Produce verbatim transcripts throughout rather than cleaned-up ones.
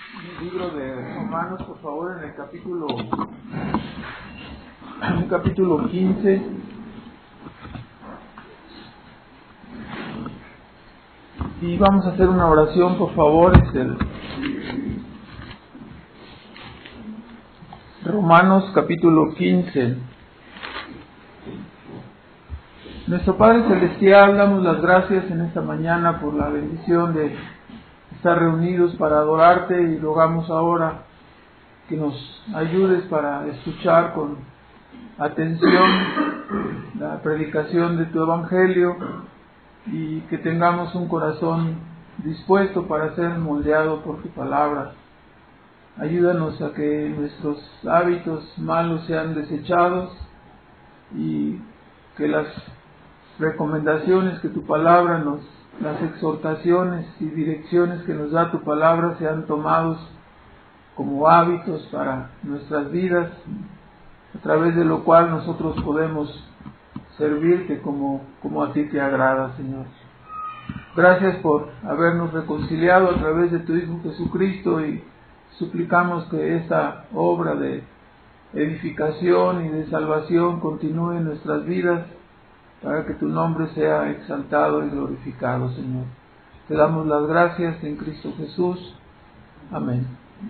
el libro de Romanos, por favor, en el capítulo, en el capítulo quince. Y vamos a hacer una oración, por favor. Es el Romanos capítulo quince. Nuestro Padre Celestial, damos las gracias en esta mañana por la bendición de estar reunidos para adorarte, y rogamos ahora que nos ayudes para escuchar con atención la predicación de tu Evangelio y que tengamos un corazón dispuesto para ser moldeado por tu palabra. Ayúdanos a que nuestros hábitos malos sean desechados y que las recomendaciones que tu palabra nos, las exhortaciones y direcciones que nos da tu palabra sean tomados como hábitos para nuestras vidas, a través de lo cual nosotros podemos servirte como, como a ti te agrada, Señor. Gracias por habernos reconciliado a través de tu Hijo Jesucristo, y suplicamos que esta obra de edificación y de salvación continúe en nuestras vidas, para que tu nombre sea exaltado y glorificado, Señor. Te damos las gracias en Cristo Jesús. Amén.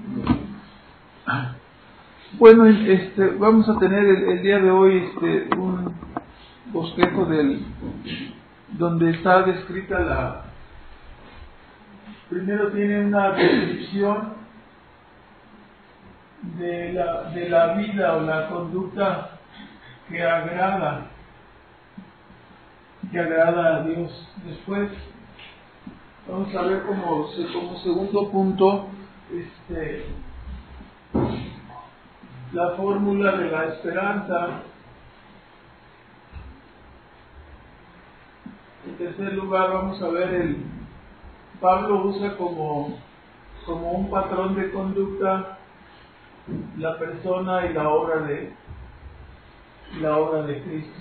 Bueno, este, vamos a tener el, el día de hoy este, un bosquejo del, donde está descrita la... Primero tiene una descripción de la, de la vida o la conducta que agrada que agrada a Dios. Después vamos a ver como, como segundo punto este, la fórmula de la esperanza. En tercer lugar vamos a ver el Pablo usa como, como un patrón de conducta la persona y la obra de la obra de Cristo.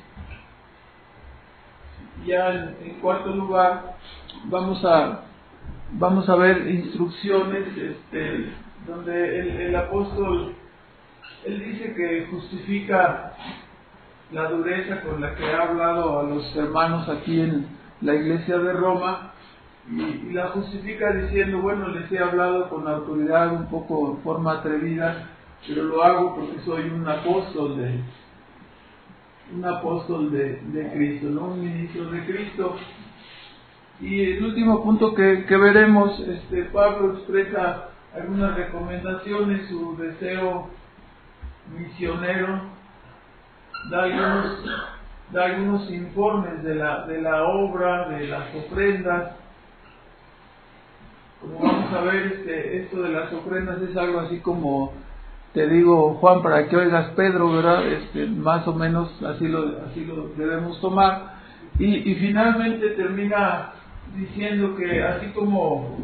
Ya en, en cuarto lugar vamos a vamos a ver instrucciones este, donde el, el apóstol él dice que justifica la dureza con la que ha hablado a los hermanos aquí en la iglesia de Roma, y, y la justifica diciendo, bueno, les he hablado con autoridad, un poco en forma atrevida, pero lo hago porque soy un apóstol de un apóstol de, de Cristo, ¿no? Un ministro de Cristo. Y el último punto que, que veremos, este, Pablo expresa algunas recomendaciones, su deseo misionero, da algunos, da algunos informes de la, de la obra, de las ofrendas. Como vamos a ver, este, esto de las ofrendas es algo así como, te digo, Juan, para que oigas Pedro, ¿verdad? Este, más o menos así lo, así lo debemos tomar. Y, y finalmente termina diciendo que así como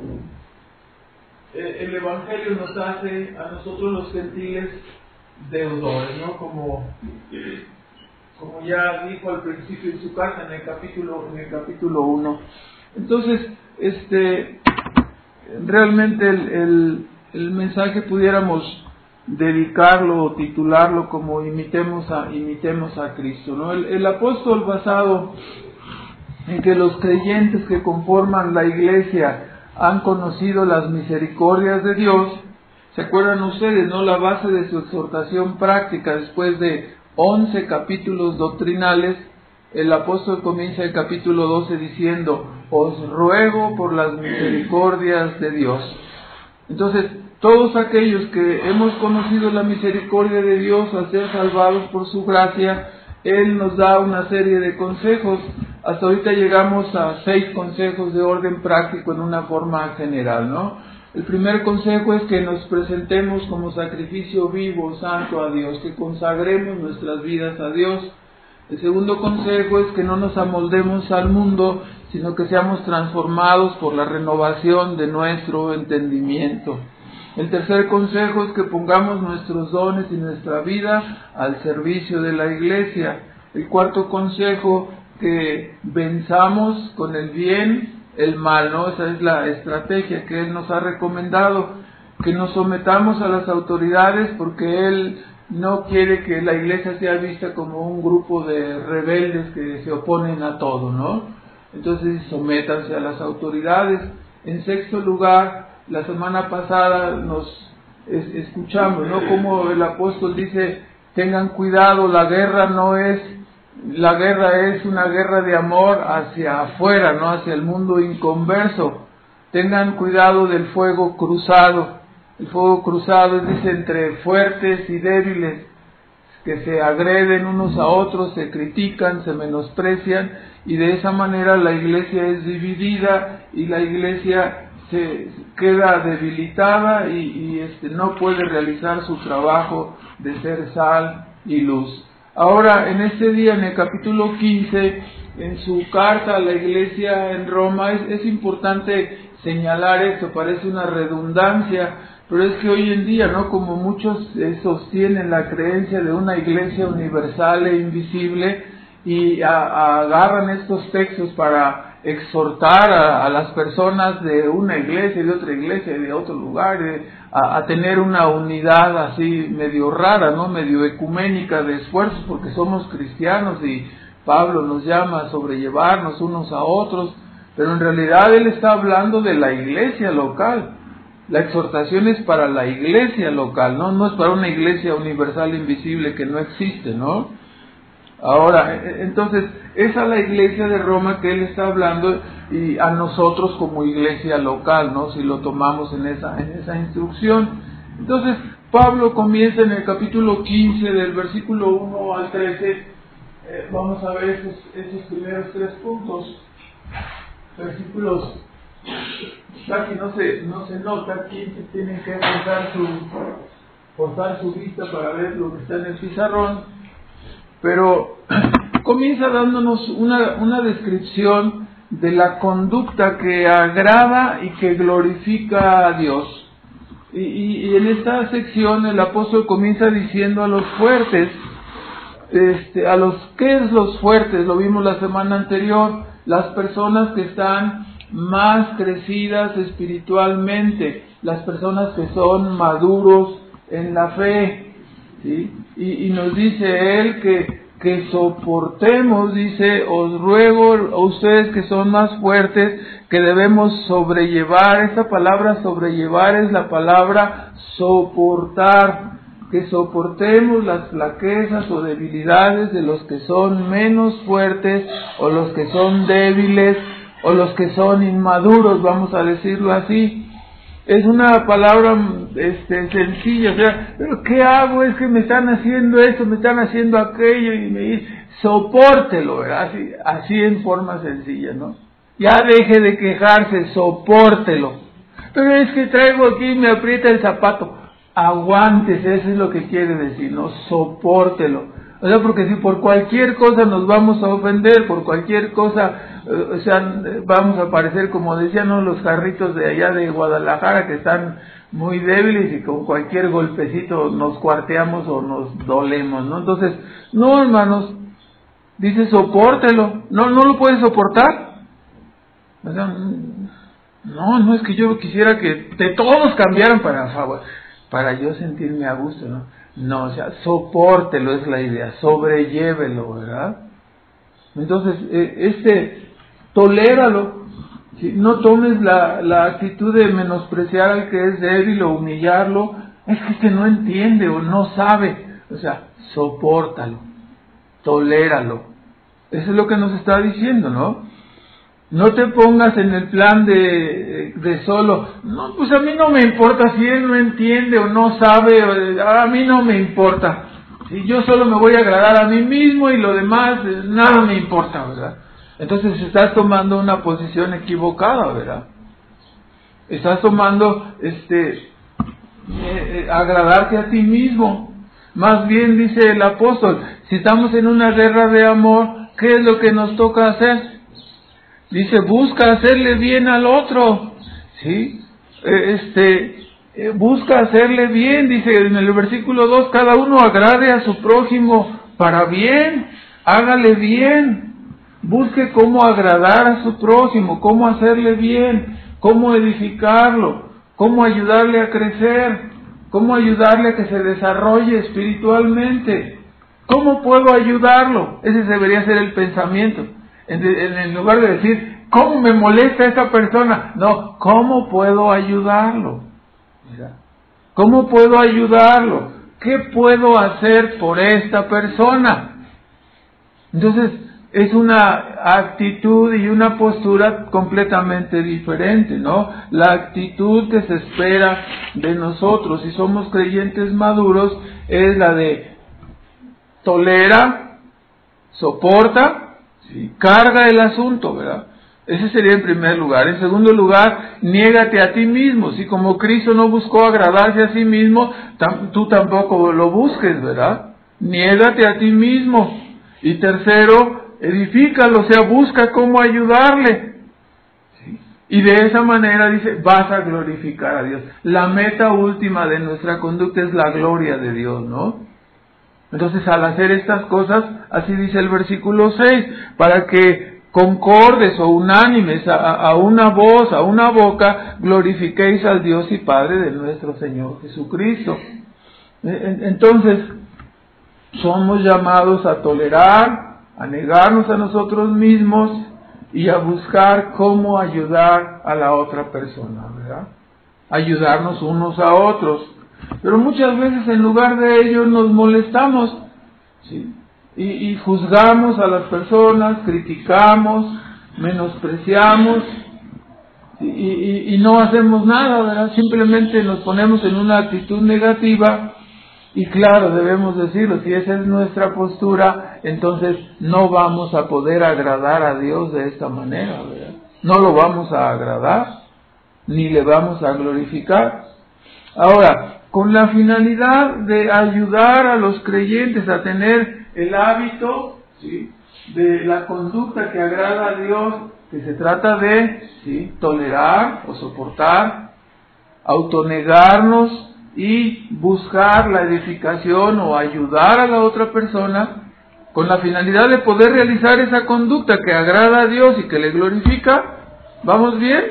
el Evangelio nos hace a nosotros los gentiles deudores, ¿no? Como, como ya dijo al principio de su carta en el capítulo, en el capítulo uno. Entonces, este, realmente el, el, el mensaje pudiéramos dedicarlo o titularlo como imitemos a imitemos a Cristo, ¿no? El, el apóstol, basado en que los creyentes que conforman la iglesia han conocido las misericordias de Dios, ¿se acuerdan ustedes, no? La base de su exhortación práctica, después de once capítulos doctrinales, el apóstol comienza el capítulo doce diciendo, os ruego por las misericordias de Dios. Entonces, todos aquellos que hemos conocido la misericordia de Dios al ser salvados por su gracia, Él nos da una serie de consejos. Hasta ahorita llegamos a seis consejos de orden práctico en una forma general, ¿no? El primer consejo es que nos presentemos como sacrificio vivo, santo a Dios, que consagremos nuestras vidas a Dios. El segundo consejo es que no nos amoldemos al mundo, sino que seamos transformados por la renovación de nuestro entendimiento. El tercer consejo es que pongamos nuestros dones y nuestra vida al servicio de la iglesia. El cuarto consejo, que venzamos con el bien el mal, ¿no? Esa es la estrategia que Él nos ha recomendado. que nos sometamos a las autoridades, porque Él no quiere que la iglesia sea vista como un grupo de rebeldes que se oponen a todo, ¿no? Entonces, sométanse a las autoridades. En sexto lugar, la semana pasada nos es, escuchamos, ¿no?, como el apóstol dice: tengan cuidado, la guerra no es, la guerra es una guerra de amor hacia afuera, no hacia el mundo inconverso. Tengan cuidado del fuego cruzado. El fuego cruzado es, dice, entre fuertes y débiles, que se agreden unos a otros, se critican, se menosprecian, y de esa manera la iglesia es dividida y la iglesia se queda debilitada y, y este, no puede realizar su trabajo de ser sal y luz. Ahora, en este día, en el capítulo quince, en su carta a la iglesia en Roma, es, es importante señalar esto, parece una redundancia, pero es que hoy en día, ¿no?, como muchos eh, sostienen la creencia de una iglesia universal e invisible, y a, a, agarran estos textos para exhortar a, a las personas de una iglesia, de otra iglesia, de otro lugar, de, a, a tener una unidad así medio rara, ¿no?, medio ecuménica de esfuerzos, porque somos cristianos y Pablo nos llama a sobrellevarnos unos a otros, pero en realidad él está hablando de la iglesia local. La exhortación es para la iglesia local, ¿no? No es para una iglesia universal invisible que no existe, ¿no? Ahora, entonces, esa es la iglesia de Roma que él está hablando, y a nosotros como iglesia local, ¿no?, si lo tomamos en esa, en esa instrucción. Entonces, Pablo comienza en el capítulo quince, del versículo uno al trece, eh, vamos a ver esos, esos primeros tres puntos, versículos. Casi no se, no se nota, aquí se tienen que forzar su, forzar su vista para ver lo que está en el pizarrón, pero comienza dándonos una, una descripción de la conducta que agrada y que glorifica a Dios. Y, y, y en esta sección el apóstol comienza diciendo a los fuertes, este, a los, ¿qué es los fuertes? Lo vimos la semana anterior, las personas que están más crecidas espiritualmente, las personas que son maduros en la fe, ¿sí? Y, y nos dice él que, que soportemos, dice, os ruego a ustedes que son más fuertes, que debemos sobrellevar. Esta palabra sobrellevar es la palabra soportar, que soportemos las flaquezas o debilidades de los que son menos fuertes, o los que son débiles, o los que son inmaduros, vamos a decirlo así. Es una palabra este, sencilla, o sea, pero ¿qué hago? Es que me están haciendo esto, me están haciendo aquello, y me dice, sopórtelo, ¿verdad? Así, así en forma sencilla, ¿no? Ya deje de quejarse, sopórtelo. Pero es que traigo aquí, me aprieta el zapato. Aguántese, eso es lo que quiere decir, ¿no? Sopórtelo. O sea, porque si por cualquier cosa nos vamos a ofender, por cualquier cosa, eh, o sea, vamos a parecer, como decían, ¿no?, los jarritos de allá de Guadalajara, que están muy débiles y con cualquier golpecito nos cuarteamos o nos dolemos, ¿no? Entonces, no, hermanos, dice sopórtelo. ¿No, no lo puedes soportar? O sea, no, no es que yo quisiera que de todos cambiaran para favor, para yo sentirme a gusto, ¿no? No, o sea, sopórtelo es la idea, sobrellévelo, ¿verdad? Entonces, eh, este, toléralo, ¿sí? No tomes la, la actitud de menospreciar al que es débil o humillarlo, es que este no entiende o no sabe, o sea, sopórtalo, toléralo. Eso es lo que nos está diciendo, ¿no? No te pongas en el plan de, de solo, no, pues a mí no me importa si él no entiende o no sabe, o, a mí no me importa. Si yo solo me voy a agradar a mí mismo y lo demás, nada me importa, ¿verdad? Entonces estás tomando una posición equivocada, ¿verdad? Estás tomando, este, eh, eh, agradarte a ti mismo. Más bien, dice el apóstol, si estamos en una guerra de amor, ¿qué es lo que nos toca hacer? Dice, busca hacerle bien al otro, ¿sí? Este, busca hacerle bien, dice en el versículo dos, cada uno agrade a su prójimo para bien, hágale bien, busque cómo agradar a su prójimo, cómo hacerle bien, cómo edificarlo, cómo ayudarle a crecer, cómo ayudarle a que se desarrolle espiritualmente. ¿Cómo puedo ayudarlo? Ese debería ser el pensamiento. En, en, en lugar de decir, ¿cómo me molesta esta persona? No, ¿cómo puedo ayudarlo? Mira, ¿cómo puedo ayudarlo? ¿Qué puedo hacer por esta persona? Entonces, es una actitud y una postura completamente diferente, ¿no? La actitud que se espera de nosotros, si somos creyentes maduros, es la de tolera, soporta, ¿sí? Carga el asunto, ¿verdad? Ese sería en primer lugar. En segundo lugar, niégate a ti mismo. Si como Cristo no buscó agradarse a sí mismo, tam- tú tampoco lo busques, ¿verdad? Niégate a ti mismo. Y tercero, edifícalo, o sea, busca cómo ayudarle. ¿Sí? Y de esa manera, dice, vas a glorificar a Dios. La meta última de nuestra conducta es la gloria de Dios, ¿no? Entonces, al hacer estas cosas, así dice el versículo seis, para que concordes o unánimes a, a una voz, a una boca, glorifiquéis al Dios y Padre de nuestro Señor Jesucristo. Entonces, somos llamados a tolerar, a negarnos a nosotros mismos y a buscar cómo ayudar a la otra persona, ¿verdad? Ayudarnos unos a otros. Pero muchas veces en lugar de ello nos molestamos, ¿sí? y, y juzgamos a las personas, criticamos, menospreciamos y, y, y no hacemos nada, ¿verdad? Simplemente nos ponemos en una actitud negativa y claro, debemos decirlo, si esa es nuestra postura, entonces no vamos a poder agradar a Dios de esta manera, ¿verdad? No lo vamos a agradar, ni le vamos a glorificar. Ahora, con la finalidad de ayudar a los creyentes a tener el hábito, ¿sí?, de la conducta que agrada a Dios, que se trata de, ¿sí?, tolerar o soportar, autonegarnos y buscar la edificación o ayudar a la otra persona, con la finalidad de poder realizar esa conducta que agrada a Dios y que le glorifica. ¿Vamos bien?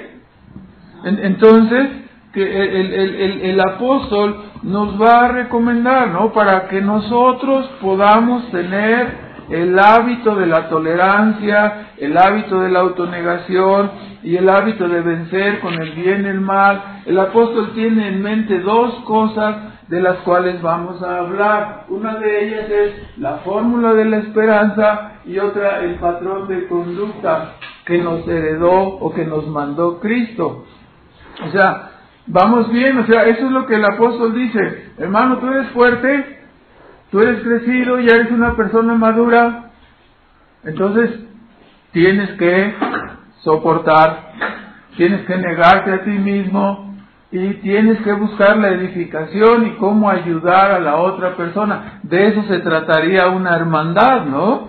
Entonces, que el, el, el, el apóstol nos va a recomendar, ¿no?, para que nosotros podamos tener el hábito de la tolerancia, el hábito de la autonegación y el hábito de vencer con el bien el mal. El apóstol tiene en mente dos cosas de las cuales vamos a hablar. Una de ellas es la fórmula de la esperanza y otra el patrón de conducta que nos heredó o que nos mandó Cristo. O sea, vamos bien, o sea, eso es lo que el apóstol dice. Hermano, tú eres fuerte, tú eres crecido, ya eres una persona madura, entonces tienes que soportar, tienes que negarte a ti mismo y tienes que buscar la edificación y cómo ayudar a la otra persona. De eso se trataría una hermandad, ¿no?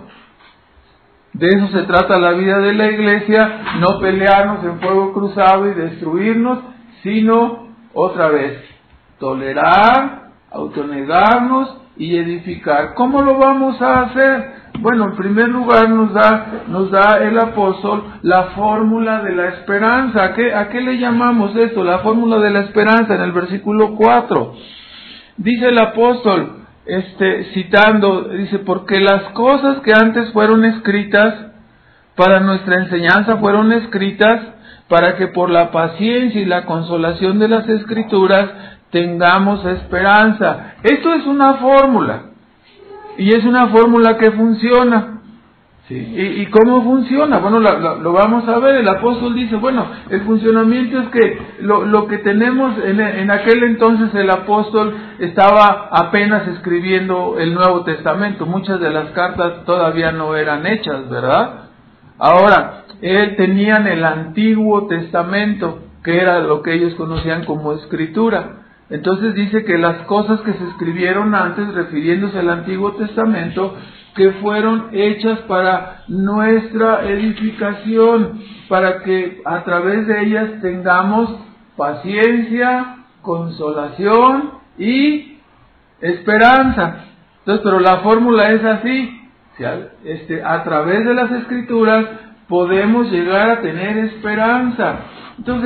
De eso se trata la vida de la iglesia, no pelearnos en fuego cruzado y destruirnos, sino, otra vez, tolerar, autonegarnos y edificar. ¿Cómo lo vamos a hacer? Bueno, en primer lugar nos da, nos da el apóstol la fórmula de la esperanza. ¿A qué, a qué le llamamos esto? La fórmula de la esperanza en el versículo cuatro. Dice el apóstol, este, citando, dice, porque las cosas que antes fueron escritas para nuestra enseñanza fueron escritas para que por la paciencia y la consolación de las Escrituras tengamos esperanza. Esto es una fórmula, y es una fórmula que funciona. ¿Sí? ¿Y, y cómo funciona? Bueno, lo, lo, lo vamos a ver. El apóstol dice, bueno, el funcionamiento es que lo, lo que tenemos, en, en aquel entonces el apóstol estaba apenas escribiendo el Nuevo Testamento. Muchas de las cartas todavía no eran hechas, ¿verdad? Ahora, él tenían el Antiguo Testamento, que era lo que ellos conocían como Escritura. Entonces dice que las cosas que se escribieron antes, refiriéndose al Antiguo Testamento, que fueron hechas para nuestra edificación, para que a través de ellas tengamos paciencia, consolación y esperanza. Entonces, pero la fórmula es así. Este, a través de las Escrituras podemos llegar a tener esperanza. Entonces,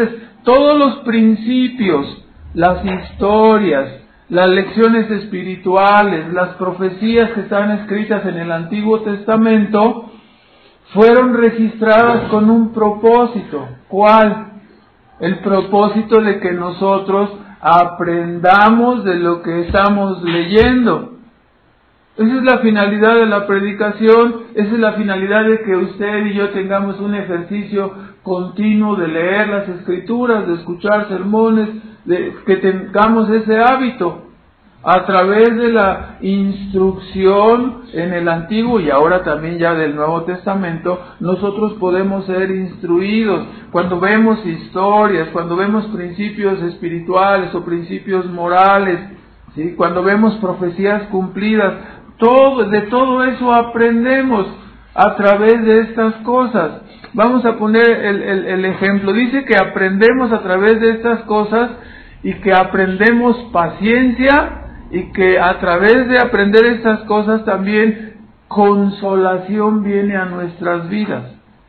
todos los principios, las historias, las lecciones espirituales, las profecías que están escritas en el Antiguo Testamento, fueron registradas con un propósito. ¿Cuál? El propósito de que nosotros aprendamos de lo que estamos leyendo. Esa es la finalidad de la predicación, esa es la finalidad de que usted y yo tengamos un ejercicio continuo de leer las Escrituras, de escuchar sermones, de que tengamos ese hábito. A través de la instrucción en el Antiguo y ahora también ya del Nuevo Testamento, nosotros podemos ser instruidos. Cuando vemos historias, cuando vemos principios espirituales o principios morales, ¿sí? Cuando vemos profecías cumplidas, todo, de todo eso aprendemos a través de estas cosas. Vamos a poner el, el, el ejemplo. Dice que aprendemos a través de estas cosas y que aprendemos paciencia, y que a través de aprender estas cosas también consolación viene a nuestras vidas.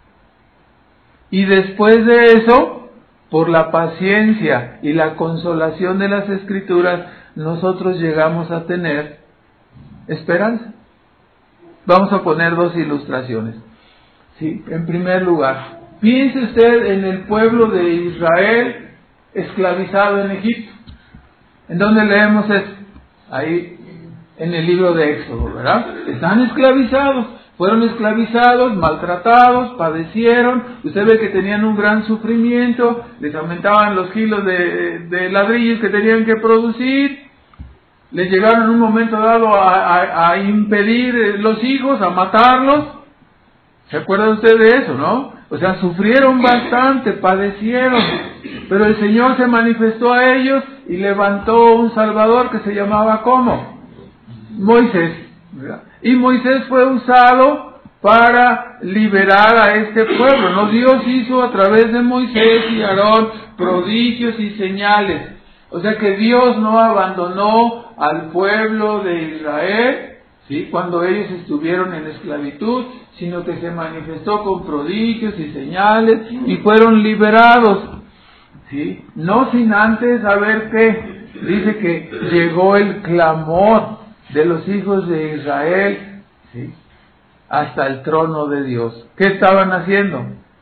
Y después de eso, por la paciencia y la consolación de las Escrituras, nosotros llegamos a tener esperanza. Vamos a poner dos ilustraciones. Sí, en primer lugar, piense usted en el pueblo de Israel esclavizado en Egipto. ¿En dónde leemos esto? Ahí en el libro de Éxodo, ¿verdad? Están esclavizados, fueron esclavizados, maltratados, padecieron. Usted ve que tenían un gran sufrimiento, les aumentaban los kilos de, de ladrillos que tenían que producir, les llegaron en un momento dado a, a, a impedir los hijos, a matarlos. ¿Se acuerda usted de eso, no? O sea, sufrieron bastante, padecieron, pero el Señor se manifestó a ellos y levantó un Salvador que se llamaba ¿cómo? Moisés, ¿verdad? Y Moisés fue usado para liberar a este pueblo, ¿no? Dios hizo a través de Moisés y Aarón prodigios y señales. O sea que Dios no abandonó al pueblo de Israel, ¿sí? Cuando ellos estuvieron en esclavitud, sino que se manifestó con prodigios y señales y fueron liberados, ¿sí? No sin antes saber que dice que llegó el clamor de los hijos de Israel, ¿sí? Hasta el trono de Dios. ¿Qué estaban haciendo?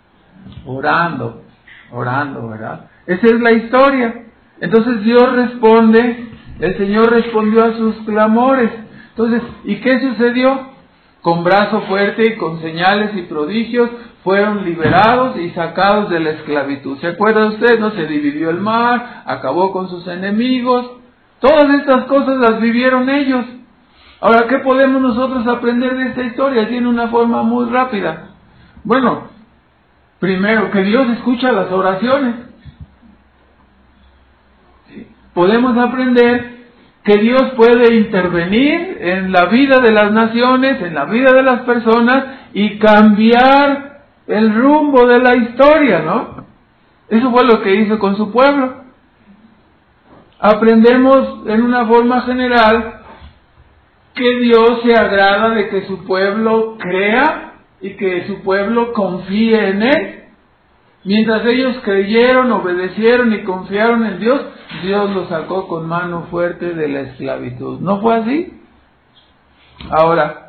Orando, orando, ¿verdad? Esa es la historia. Entonces Dios responde, el Señor respondió a sus clamores. Entonces, ¿y qué sucedió? Con brazo fuerte y con señales y prodigios fueron liberados y sacados de la esclavitud. ¿Se acuerda usted? No se dividió el mar, acabó con sus enemigos. Todas estas cosas las vivieron ellos. Ahora, ¿qué podemos nosotros aprender de esta historia? Tiene una forma muy rápida. Bueno, primero, que Dios escucha las oraciones. ¿Sí? Podemos aprender que Dios puede intervenir en la vida de las naciones, en la vida de las personas y cambiar el rumbo de la historia, ¿no? Eso fue lo que hizo con su pueblo. Aprendemos en una forma general que Dios se agrada de que su pueblo crea y que su pueblo confíe en Él. Mientras ellos creyeron, obedecieron y confiaron en Dios, Dios los sacó con mano fuerte de la esclavitud. ¿No fue así? Ahora,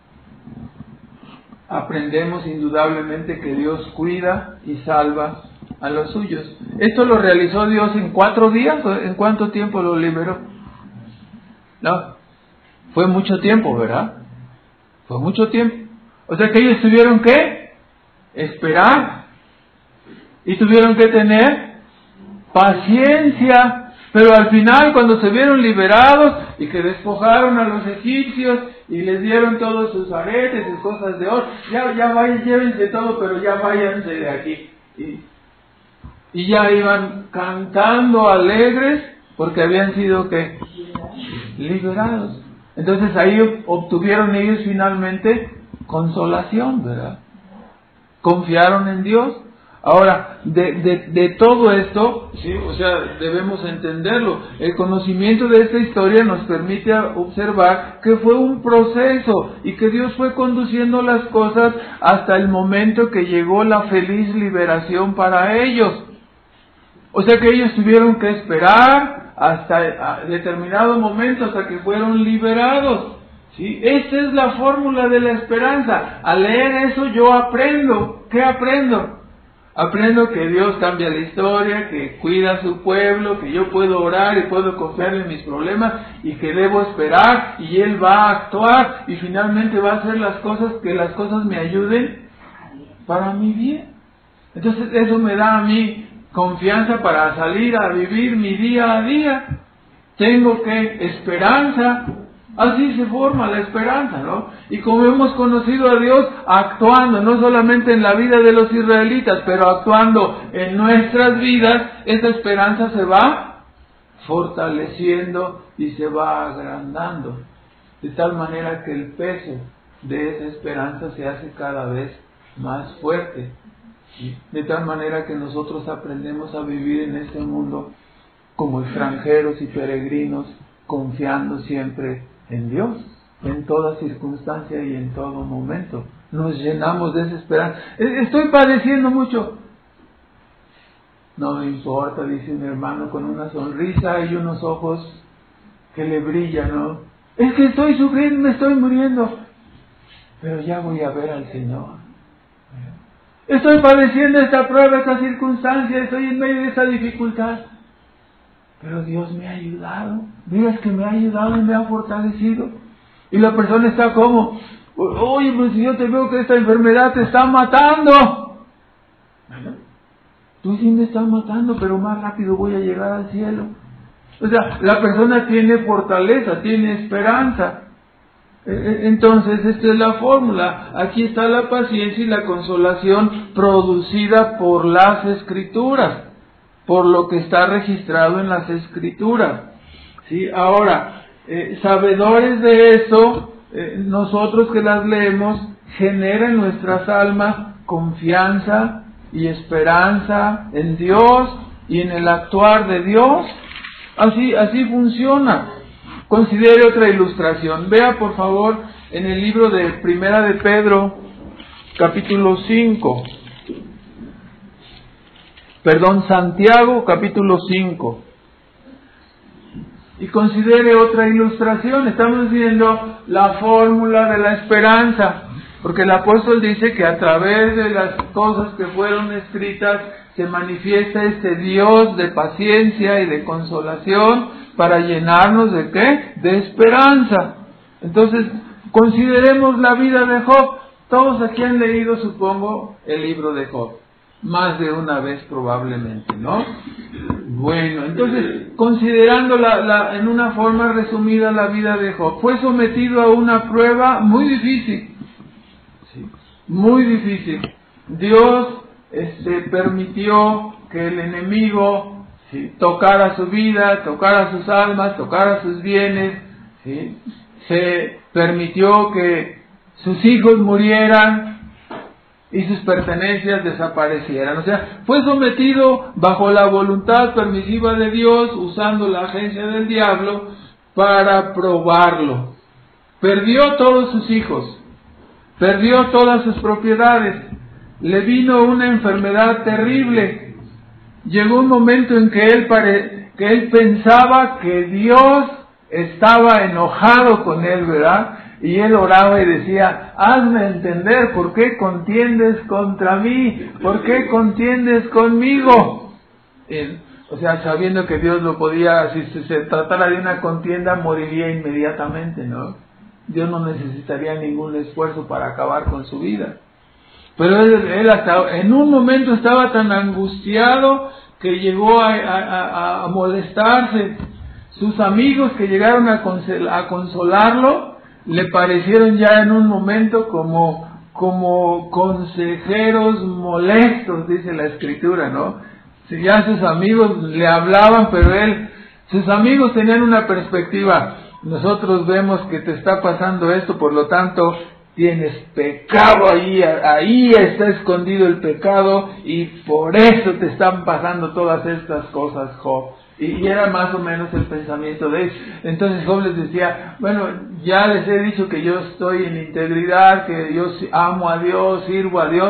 aprendemos indudablemente que Dios cuida y salva a los suyos. ¿Esto lo realizó Dios en cuatro días? ¿O en cuánto tiempo lo liberó? No, fue mucho tiempo, ¿verdad? Fue mucho tiempo. O sea que ellos tuvieron que esperar. Y tuvieron que tener paciencia, pero al final cuando se vieron liberados y que despojaron a los egipcios y les dieron todos sus aretes y cosas de oro, ya, ya vayan, llévense todo, pero ya váyanse de aquí. Y, y ya iban cantando alegres porque habían sido ¿qué? Liberados. Entonces ahí obtuvieron ellos finalmente consolación, ¿verdad? Confiaron en Dios. Ahora, de, de, de todo esto, sí, o sea, debemos entenderlo. El conocimiento de esta historia nos permite observar que fue un proceso y que Dios fue conduciendo las cosas hasta el momento que llegó la feliz liberación para ellos. O sea que ellos tuvieron que esperar hasta determinado momento, hasta que fueron liberados. ¿Sí? Esta es la fórmula de la esperanza. Al leer eso yo aprendo. ¿Qué aprendo? Aprendo que Dios cambia la historia, que cuida a su pueblo, que yo puedo orar y puedo confiar en mis problemas y que debo esperar y Él va a actuar y finalmente va a hacer las cosas, que las cosas me ayuden para mi bien. Entonces eso me da a mí confianza para salir a vivir mi día a día. Tengo que esperanza. Así se forma la esperanza, ¿no? Y como hemos conocido a Dios actuando, no solamente en la vida de los israelitas, pero actuando en nuestras vidas, esa esperanza se va fortaleciendo y se va agrandando. De tal manera que el peso de esa esperanza se hace cada vez más fuerte. De tal manera que nosotros aprendemos a vivir en este mundo como extranjeros y peregrinos, confiando siempre en Dios, en toda circunstancia y en todo momento. Nos llenamos de esa esperanza. Estoy padeciendo mucho. No me importa, dice un hermano con una sonrisa y unos ojos que le brillan, ¿no? Es que estoy sufriendo, me estoy muriendo, pero ya voy a ver al Señor. Estoy padeciendo esta prueba, esta circunstancia, estoy en medio de esta dificultad, pero Dios me ha ayudado. Mira, es que me ha ayudado y me ha fortalecido. Y la persona está como, oye, pues si yo te veo que esta enfermedad te está matando. Bueno, tú sí me estás matando, pero más rápido voy a llegar al cielo. O sea, la persona tiene fortaleza, tiene esperanza. Entonces, esta es la fórmula. Aquí está la paciencia y la consolación producida por las Escrituras, por lo que está registrado en las Escrituras. ¿Sí? Ahora, eh, sabedores de eso, eh, nosotros que las leemos, genera en nuestras almas confianza y esperanza en Dios y en el actuar de Dios. Así, así funciona. Considere otra ilustración. Vea por favor en el libro de Primera de Pedro, capítulo cinco. Perdón, Santiago, capítulo cinco. Y considere otra ilustración. Estamos viendo la fórmula de la esperanza. Porque el apóstol dice que a través de las cosas que fueron escritas se manifiesta este Dios de paciencia y de consolación para llenarnos de ¿qué? De esperanza. Entonces, consideremos la vida de Job. Todos aquí han leído, supongo, el libro de Job. Más de una vez probablemente, ¿no? Bueno, entonces, considerando la, la, en una forma resumida la vida de Job, fue sometido a una prueba muy difícil. Sí, muy difícil. Dios este, permitió que el enemigo ¿sí? tocara su vida, tocara sus almas, tocara sus bienes. ¿Sí? Se permitió que sus hijos murieran y sus pertenencias desaparecieran. O sea, fue sometido bajo la voluntad permisiva de Dios, usando la agencia del diablo para probarlo. Perdió todos sus hijos, perdió todas sus propiedades, le vino una enfermedad terrible. Llegó un momento en que él, pare, que él pensaba que Dios estaba enojado con él, ¿verdad? Y él oraba y decía, hazme entender, ¿por qué contiendes contra mí? ¿Por qué contiendes conmigo? Él, o sea, sabiendo que Dios lo podía, si se tratara de una contienda, moriría inmediatamente, ¿no? Dios no necesitaría ningún esfuerzo para acabar con su vida. Pero él, él hasta en un momento estaba tan angustiado que llegó a, a, a molestarse. Sus amigos que llegaron a, consol, a consolarlo le parecieron ya en un momento como, como consejeros molestos, dice la Escritura, ¿no? Si ya sus amigos le hablaban, pero él, sus amigos tenían una perspectiva. Nosotros vemos que te está pasando esto, por lo tanto tienes pecado ahí, ahí está escondido el pecado y por eso te están pasando todas estas cosas, Job. Y era más o menos el pensamiento de él. Entonces Job les decía, bueno, ya les he dicho que yo estoy en integridad, que yo amo a Dios, sirvo a Dios,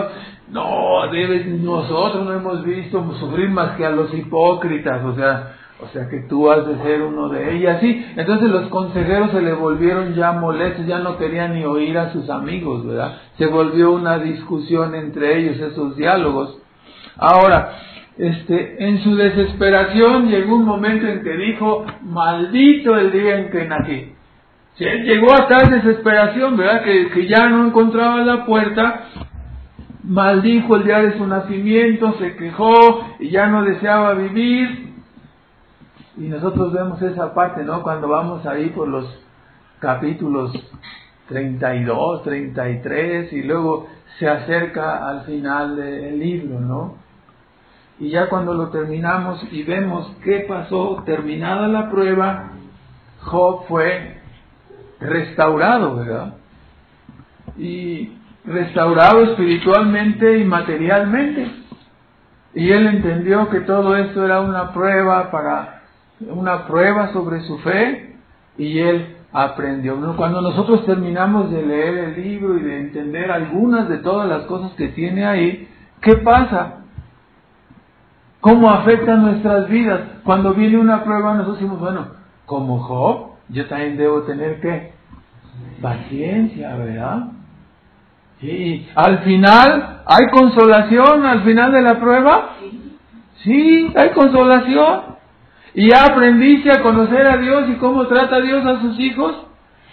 no, debes, nosotros no hemos visto sufrir más que a los hipócritas, o sea, o sea que tú has de ser uno de ellos, sí. Entonces los consejeros se le volvieron ya molestos, ya no querían ni oír a sus amigos, ¿verdad? Se volvió una discusión entre ellos, esos diálogos. Ahora, este, en su desesperación llegó un momento en que dijo, maldito el día en que nací. Sí, él llegó a tal desesperación, ¿verdad? Que, que ya no encontraba la puerta, maldijo el día de su nacimiento, se quejó y ya no deseaba vivir. Y nosotros vemos esa parte, ¿no? Cuando vamos ahí por los capítulos treinta y dos, treinta y tres, y luego se acerca al final del libro, ¿no? Y ya cuando lo terminamos y vemos qué pasó, terminada la prueba, Job fue restaurado, ¿verdad? Y restaurado espiritualmente y materialmente. Y él entendió que todo esto era una prueba para una prueba sobre su fe, y él aprendió. Cuando nosotros terminamos de leer el libro y de entender algunas de todas las cosas que tiene ahí, ¿qué pasa? ¿Cómo afecta nuestras vidas? Cuando viene una prueba, nosotros decimos, bueno, como Job, yo también debo tener, ¿qué? Paciencia, ¿verdad? Y al final, ¿hay consolación al final de la prueba? Sí, hay consolación. ¿Y ya aprendiste a conocer a Dios y cómo trata Dios a sus hijos?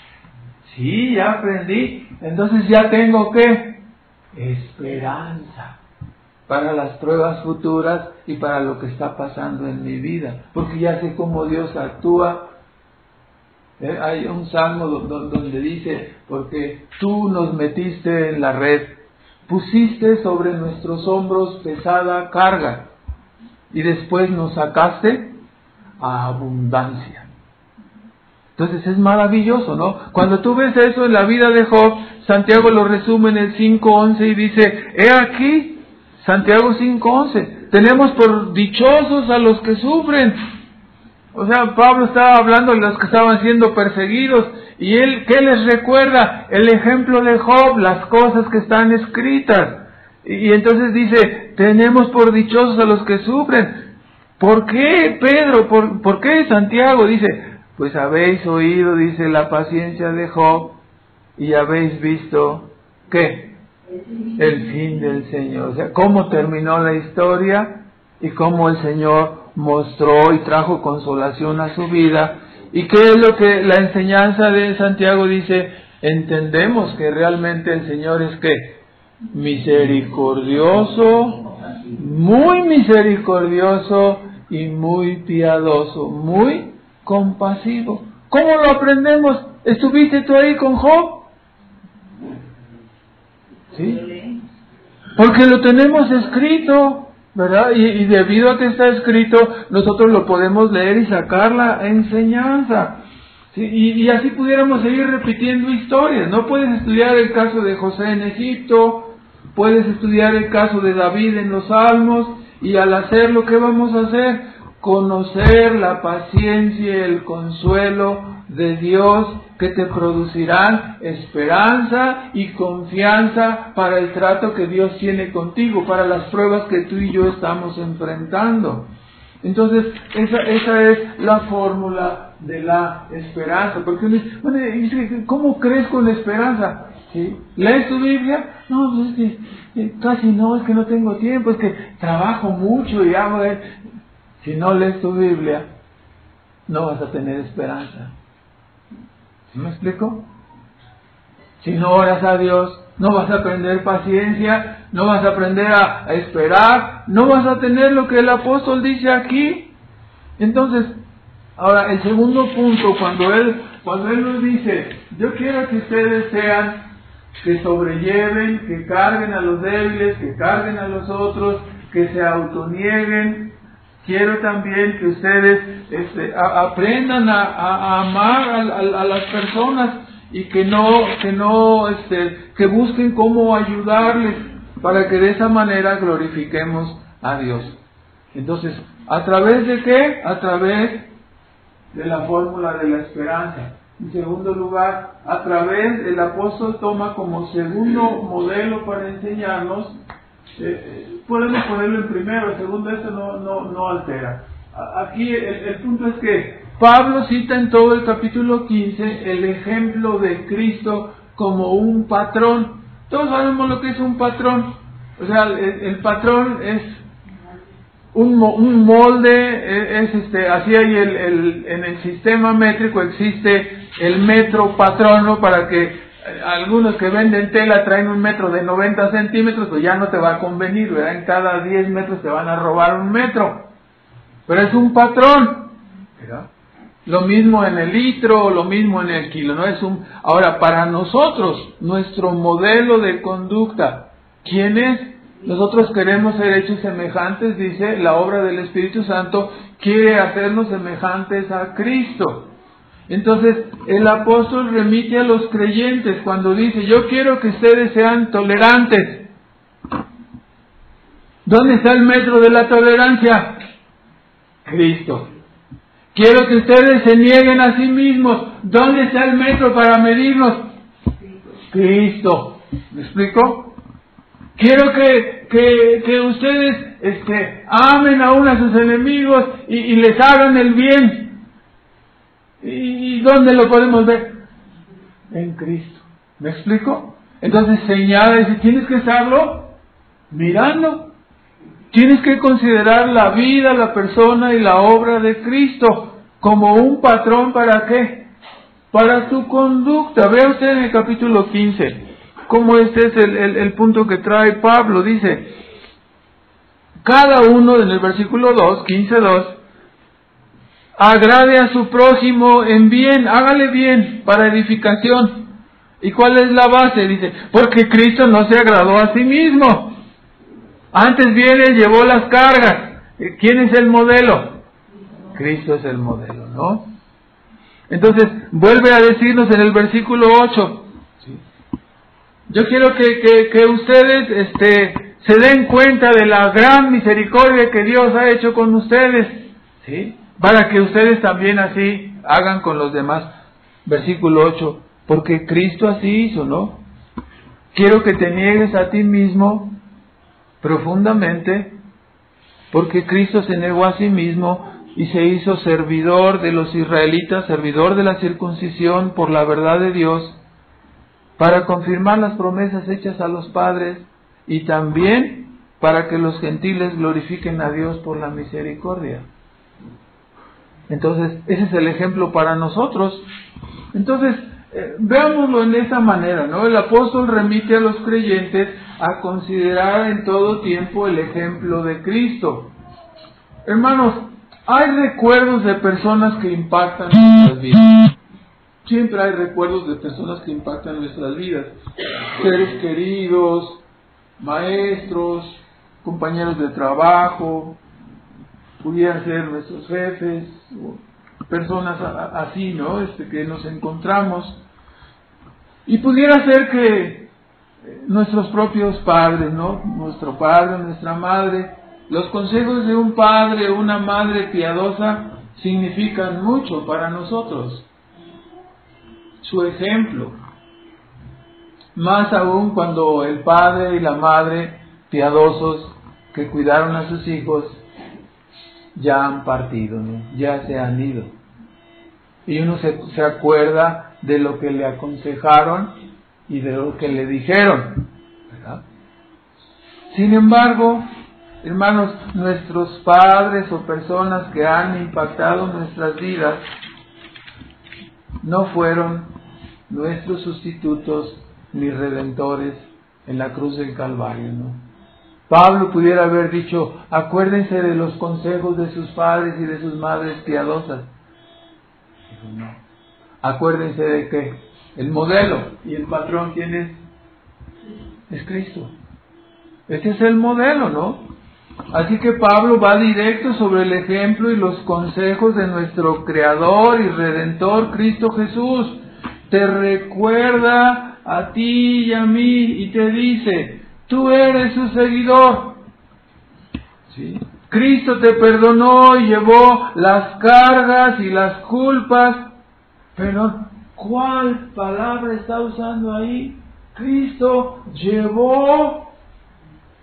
Sí, ya aprendí. Entonces ya tengo, ¿qué? Esperanza para las pruebas futuras y para lo que está pasando en mi vida. Porque ya sé cómo Dios actúa. ¿Eh? Hay un salmo donde dice, porque tú nos metiste en la red, pusiste sobre nuestros hombros pesada carga y después nos sacaste a abundancia. Entonces es maravilloso, ¿no? Cuando tú ves eso en la vida de Job, Santiago lo resume en el cinco once y dice, he aquí, Santiago cinco once, tenemos por dichosos a los que sufren. O sea, Pablo estaba hablando de los que estaban siendo perseguidos, y él, ¿qué les recuerda? El ejemplo de Job, las cosas que están escritas. Y, y entonces dice, tenemos por dichosos a los que sufren. ¿Por qué, Pedro? ¿Por, ¿Por qué Santiago? Dice, pues habéis oído, dice, la paciencia de Job, y habéis visto, ¿qué? El fin del Señor. O sea, cómo terminó la historia y cómo el Señor mostró y trajo consolación a su vida. ¿Y qué es lo que la enseñanza de Santiago dice? Entendemos que realmente el Señor es, ¿qué? Misericordioso, muy misericordioso y muy piadoso, muy compasivo. ¿Cómo lo aprendemos? ¿Estuviste tú ahí con Job? ¿Sí? Porque lo tenemos escrito, ¿verdad? Y, y debido a que está escrito, nosotros lo podemos leer y sacar la enseñanza. ¿Sí? Y, y así pudiéramos seguir repitiendo historias. No puedes estudiar el caso de José en Egipto, puedes estudiar el caso de David en los Salmos, y al hacerlo, ¿qué vamos a hacer? Conocer la paciencia y el consuelo de Dios, que te producirán esperanza y confianza para el trato que Dios tiene contigo, para las pruebas que tú y yo estamos enfrentando. Entonces, esa, esa es la fórmula de la esperanza. Porque uno dice, bueno, ¿cómo crees con esperanza? ¿Sí? ¿Lees tu Biblia? No, pues es que eh, casi no, es que no tengo tiempo, es que trabajo mucho y hago... Eh. Si no lees tu Biblia, no vas a tener esperanza. ¿Sí me explico? Si no oras a Dios, no vas a aprender paciencia, no vas a aprender a, a esperar, no vas a tener lo que el apóstol dice aquí. Entonces, ahora el segundo punto, cuando él, cuando él nos dice, yo quiero que ustedes sean, que sobrelleven, que carguen a los débiles, que carguen a los otros, que se autonieguen. Quiero también que ustedes este, a, aprendan a, a, a amar a, a, a las personas, y que no, que no, este, que busquen cómo ayudarles, para que de esa manera glorifiquemos a Dios. Entonces, ¿a través de qué? A través de la fórmula de la esperanza. En segundo lugar, a través, el apóstol toma como segundo modelo para enseñarnos Eh, podemos ponerlo en primero, segundo, eso no, no, no altera. Aquí el, el punto es que Pablo cita en todo el capítulo quince el ejemplo de Cristo como un patrón. Todos sabemos lo que es un patrón. O sea, el, el patrón es un, un molde, es este, así hay el, el, en el sistema métrico existe el metro patrono para que algunos que venden tela traen un metro de noventa centímetros, pues ya no te va a convenir, ¿verdad? En cada diez metros te van a robar un metro. Pero es un patrón, ¿verdad? Lo mismo en el litro, lo mismo en el kilo, ¿no? Es un... Ahora, para nosotros, nuestro modelo de conducta, ¿quién es? Nosotros queremos ser hechos semejantes, dice la obra del Espíritu Santo, quiere hacernos semejantes a Cristo. Entonces, el apóstol remite a los creyentes cuando dice, yo quiero que ustedes sean tolerantes. ¿Dónde está el metro de la tolerancia? Cristo. Quiero que ustedes se nieguen a sí mismos. ¿Dónde está el metro para medirnos? Cristo. ¿Me explico? Quiero que, que, que ustedes este, amen aún a sus enemigos y, y les hagan el bien. ¿Y dónde lo podemos ver? En Cristo. ¿Me explico? Entonces señala y dice, tienes que estarlo mirando. Tienes que considerar la vida, la persona y la obra de Cristo como un patrón. ¿Para qué? Para tu conducta. Vea usted en el capítulo quince cómo este es el, el, el punto que trae Pablo. Dice, cada uno, en el versículo dos, quince dos, agrade a su prójimo en bien, hágale bien para edificación. ¿Y cuál es la base? Dice, porque Cristo no se agradó a sí mismo. Antes viene, llevó las cargas. ¿Quién es el modelo? Cristo es el modelo, ¿no? Entonces, vuelve a decirnos en el versículo ocho. ¿Sí? Yo quiero que, que, que ustedes este, se den cuenta de la gran misericordia que Dios ha hecho con ustedes. ¿Sí? Para que ustedes también así hagan con los demás. Versículo ocho. Porque Cristo así hizo, ¿no? Quiero que te niegues a ti mismo profundamente, porque Cristo se negó a sí mismo y se hizo servidor de los israelitas, servidor de la circuncisión por la verdad de Dios, para confirmar las promesas hechas a los padres y también para que los gentiles glorifiquen a Dios por la misericordia. Entonces, ese es el ejemplo para nosotros. Entonces, eh, veámoslo en esa manera, ¿no? El apóstol remite a los creyentes a considerar en todo tiempo el ejemplo de Cristo. Hermanos, hay recuerdos de personas que impactan nuestras vidas. Siempre hay recuerdos de personas que impactan nuestras vidas. Seres queridos, maestros, compañeros de trabajo, pudieran ser nuestros jefes, personas así, ¿no? Este, que nos encontramos. Y pudiera ser que nuestros propios padres, ¿no? Nuestro padre, nuestra madre, los consejos de un padre o una madre piadosa significan mucho para nosotros. Su ejemplo, más aún cuando el padre y la madre piadosos que cuidaron a sus hijos ya han partido, ¿no? Ya se han ido. Y uno se, se acuerda de lo que le aconsejaron y de lo que le dijeron, ¿verdad? Sin embargo, hermanos, nuestros padres o personas que han impactado nuestras vidas no fueron nuestros sustitutos ni redentores en la cruz del Calvario, ¿no? Pablo pudiera haber dicho, acuérdense de los consejos de sus padres y de sus madres piadosas. Dijo, no. Acuérdense de que el modelo y el patrón, ¿quién es? Es Cristo. Este es el modelo, ¿no? Así que Pablo va directo sobre el ejemplo y los consejos de nuestro Creador y Redentor Cristo Jesús. Te recuerda a ti y a mí y te dice, tú eres su seguidor. ¿Sí? Cristo te perdonó y llevó las cargas y las culpas. Pero, ¿cuál palabra está usando ahí? Cristo llevó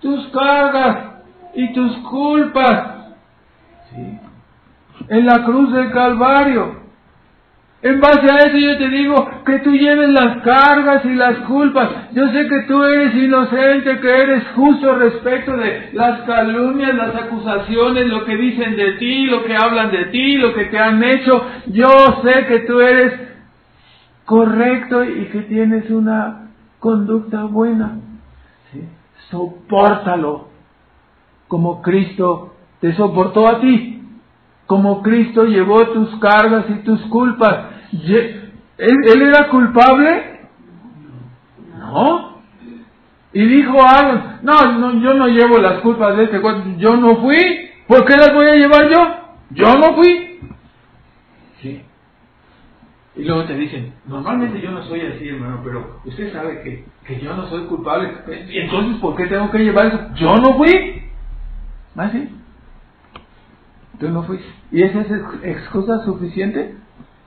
tus cargas y tus culpas. ¿Sí? En la cruz del Calvario. En base a eso yo te digo que tú lleves las cargas y las culpas. Yo sé que tú eres inocente, que eres justo respecto de las calumnias, las acusaciones, lo que dicen de ti, lo que hablan de ti, lo que te han hecho. Yo sé que tú eres correcto y que tienes una conducta buena. ¿Sí? Sopórtalo como Cristo te soportó a ti, como Cristo llevó tus cargas y tus culpas. ¿Él, él era culpable? No. Y dijo algo, no, no, yo no llevo las culpas de este cuerpo, yo no fui, ¿por qué las voy a llevar yo? Yo no fui. Sí. Y luego te dicen, normalmente yo no soy así, hermano, pero usted sabe que, que yo no soy culpable, y entonces ¿por qué tengo que llevar eso? Yo no fui. ¿Ah, sí? Tú no fuiste. ¿Y esa es excusa suficiente?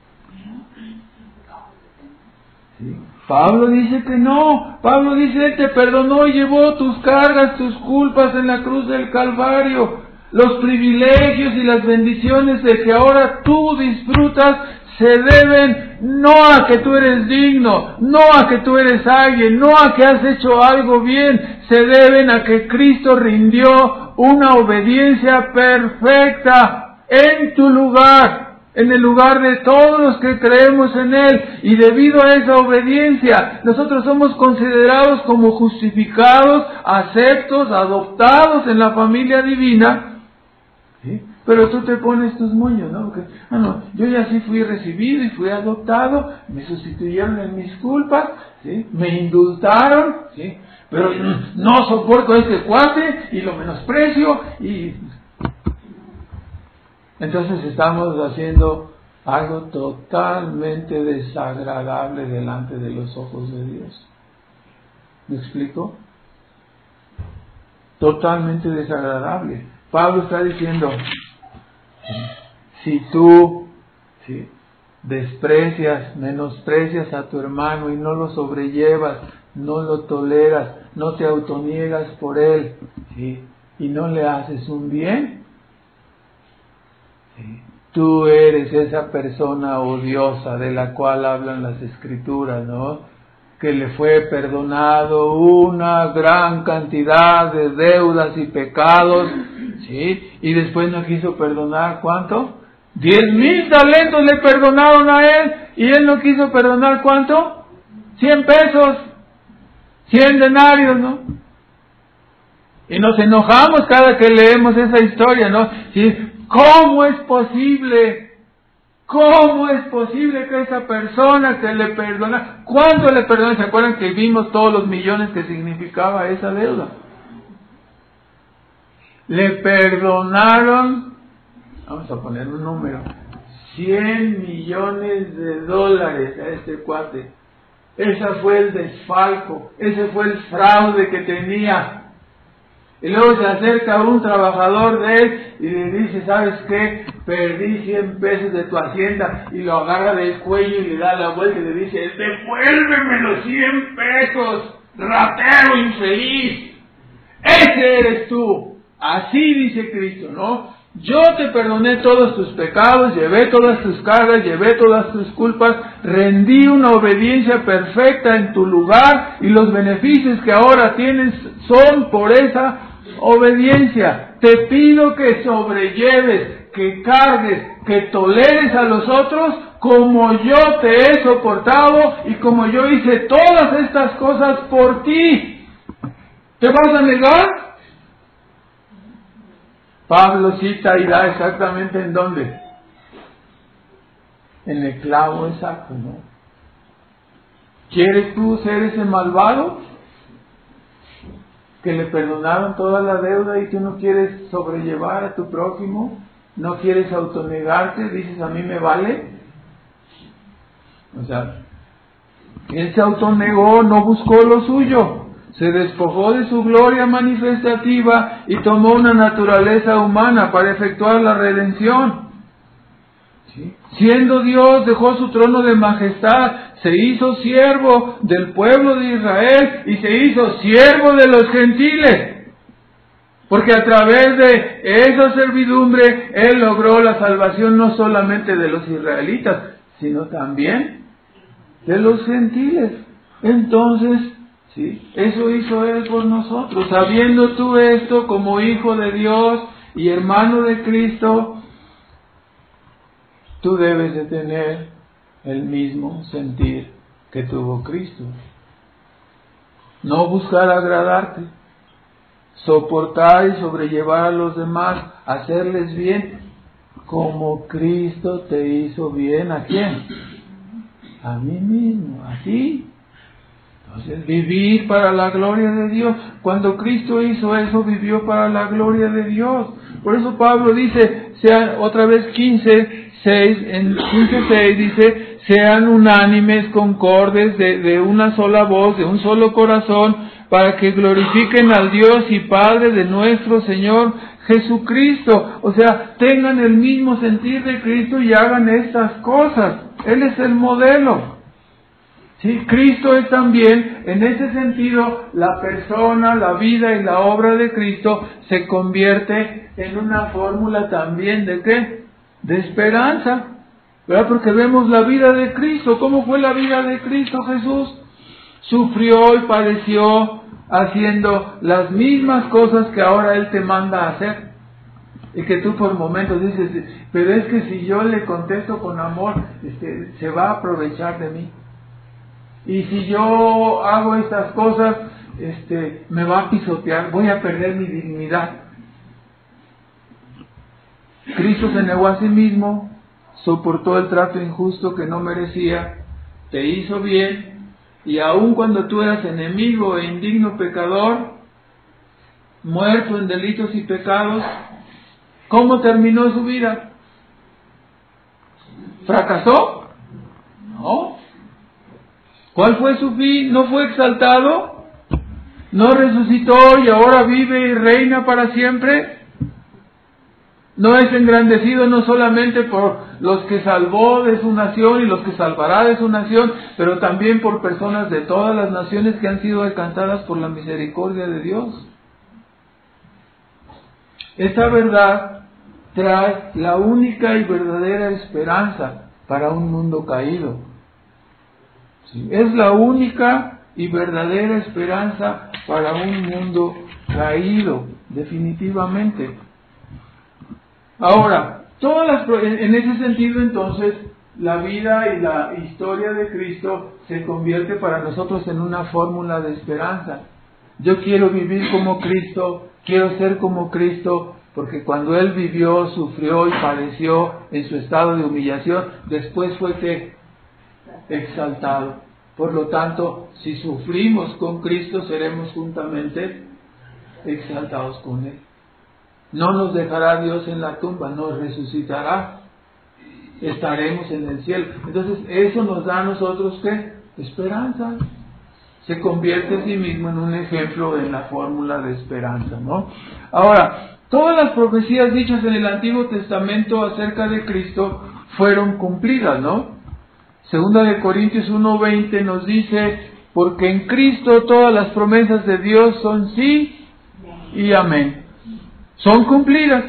¿Sí? Pablo dice que no. Pablo dice, Él te perdonó y llevó tus cargas, tus culpas en la cruz del Calvario. Los privilegios y las bendiciones de que ahora tú disfrutas se deben no a que tú eres digno, no a que tú eres alguien, no a que has hecho algo bien, se deben a que Cristo rindió una obediencia perfecta en tu lugar, en el lugar de todos los que creemos en Él, y debido a esa obediencia, nosotros somos considerados como justificados, aceptos, adoptados en la familia divina. ¿Sí? Pero tú te pones tus moños, ¿no? Porque, ah, no, yo ya sí fui recibido y fui adoptado, me sustituyeron en mis culpas, ¿sí? Me indultaron, ¿sí? Pero no soporto a este cuate y lo menosprecio y... Entonces estamos haciendo algo totalmente desagradable delante de los ojos de Dios. ¿Me explico? Totalmente desagradable. Pablo está diciendo, si tú ¿sí? desprecias, menosprecias a tu hermano y no lo sobrellevas, no lo toleras, no te autoniegas por él, ¿sí? y no le haces un bien, ¿sí? tú eres esa persona odiosa de la cual hablan las Escrituras, ¿no? Que le fue perdonado una gran cantidad de deudas y pecados, ¿sí? Y después no quiso perdonar, ¿cuánto? Diez mil talentos le perdonaron a él, y él no quiso perdonar, ¿cuánto? Cien pesos, cien denarios, ¿no? Y nos enojamos cada que leemos esa historia, ¿no? ¿Sí? ¿Cómo es posible? ¿Cómo es posible que esa persona que le perdona, cuánto le perdona? ¿Se acuerdan que vimos todos los millones que significaba esa deuda? Le perdonaron, vamos a poner un número, cien millones de dólares a este cuate. Ese fue el desfalco, ese fue el fraude que tenía. Y luego se acerca un trabajador de él y le dice, ¿sabes qué? Perdí cien pesos de tu hacienda, y lo agarra del cuello y le da la vuelta y le dice, devuélveme los cien pesos, ratero infeliz. Ese eres tú. Así dice Cristo, ¿no? Yo te perdoné todos tus pecados, llevé todas tus cargas, llevé todas tus culpas, rendí una obediencia perfecta en tu lugar, y los beneficios que ahora tienes son por esa obediencia. Te pido que sobrelleves, que cargues, que toleres a los otros como yo te he soportado y como yo hice todas estas cosas por ti. ¿Te vas a negar? Pablo cita y da exactamente en dónde. En el clavo exacto, ¿no? ¿Quieres tú ser ese malvado que le perdonaron toda la deuda y tú no quieres sobrellevar a tu prójimo? ¿No quieres autonegarte? Dices, a mí me vale. O sea, él se autonegó, no buscó lo suyo. Se despojó de su gloria manifestativa y tomó una naturaleza humana para efectuar la redención. ¿Sí? Siendo Dios, dejó su trono de majestad, se hizo siervo del pueblo de Israel y se hizo siervo de los gentiles. Porque a través de esa servidumbre, Él logró la salvación no solamente de los israelitas, sino también de los gentiles. Entonces, sí, eso hizo Él por nosotros. Sabiendo tú esto como hijo de Dios y hermano de Cristo, tú debes de tener el mismo sentir que tuvo Cristo. No buscar agradarte, soportar y sobrellevar a los demás, hacerles bien, como Cristo te hizo bien. ¿A quién? A mí mismo, a ti. Entonces, vivir para la gloria de Dios. Cuando Cristo hizo eso, vivió para la gloria de Dios. Por eso Pablo dice, sean, otra vez quince, seis, en quince, seis dice, sean unánimes, concordes, de, de una sola voz, de un solo corazón, para que glorifiquen al Dios y Padre de nuestro Señor Jesucristo. O sea, tengan el mismo sentir de Cristo y hagan estas cosas. Él es el modelo. Sí, Cristo es también, en ese sentido, la persona, la vida y la obra de Cristo se convierte en una fórmula también de ¿qué? De esperanza, ¿verdad? Porque vemos la vida de Cristo. ¿Cómo fue la vida de Cristo Jesús? Sufrió y padeció haciendo las mismas cosas que ahora Él te manda a hacer. Y que tú por momentos dices, pero es que si yo le contesto con amor, este, se va a aprovechar de mí. Y si yo hago estas cosas, este, me va a pisotear, voy a perder mi dignidad. Cristo se negó a sí mismo, soportó el trato injusto que no merecía, te hizo bien, y aun cuando tú eras enemigo e indigno pecador, muerto en delitos y pecados, ¿cómo terminó su vida? ¿Fracasó? No. ¿Cuál fue su fin? ¿No fue exaltado? ¿No resucitó y ahora vive y reina para siempre? ¿No es engrandecido no solamente por los que salvó de su nación y los que salvará de su nación, pero también por personas de todas las naciones que han sido alcanzadas por la misericordia de Dios? Esta verdad trae la única y verdadera esperanza para un mundo caído. Sí, es la única y verdadera esperanza para un mundo caído, definitivamente. Ahora, todas las, en ese sentido entonces, la vida y la historia de Cristo se convierte para nosotros en una fórmula de esperanza. Yo quiero vivir como Cristo, quiero ser como Cristo, porque cuando Él vivió, sufrió y padeció en su estado de humillación, después fue que exaltado. Por lo tanto, si sufrimos con Cristo, seremos juntamente exaltados con Él. No nos dejará Dios en la tumba, nos resucitará. Estaremos en el cielo. Entonces, eso nos da a nosotros ¿qué? Esperanza. Se convierte a sí mismo en un ejemplo en la fórmula de esperanza, ¿no? Ahora, todas las profecías dichas en el Antiguo Testamento acerca de Cristo fueron cumplidas, ¿no? Segunda de Corintios uno veinte nos dice, porque en Cristo todas las promesas de Dios son sí y amén. Son cumplidas.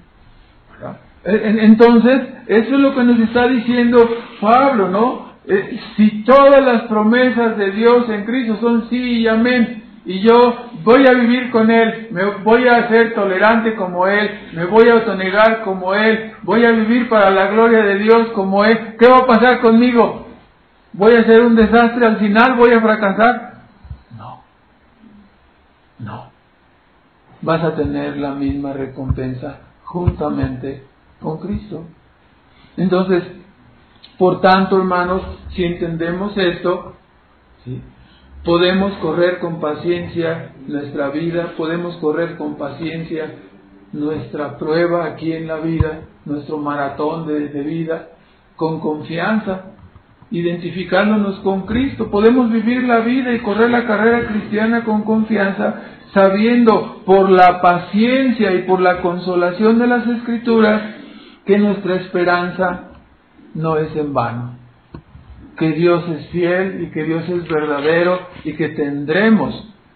Entonces, eso es lo que nos está diciendo Pablo, ¿no? Si todas las promesas de Dios en Cristo son sí y amén, y yo voy a vivir con Él, me voy a ser tolerante como Él, me voy a autonegar como Él, voy a vivir para la gloria de Dios como Él, ¿qué va a pasar conmigo? ¿Voy a ser un desastre al final? ¿Voy a fracasar? No, no. Vas a tener la misma recompensa juntamente con Cristo. Entonces, por tanto, hermanos, si entendemos esto, ¿sí?, podemos correr con paciencia nuestra vida, podemos correr con paciencia nuestra prueba aquí en la vida, nuestro maratón de, de vida, con confianza, identificándonos con Cristo. Podemos vivir la vida y correr la carrera cristiana con confianza, sabiendo por la paciencia y por la consolación de las Escrituras que nuestra esperanza no es en vano, que Dios es fiel y que Dios es verdadero y que tendremos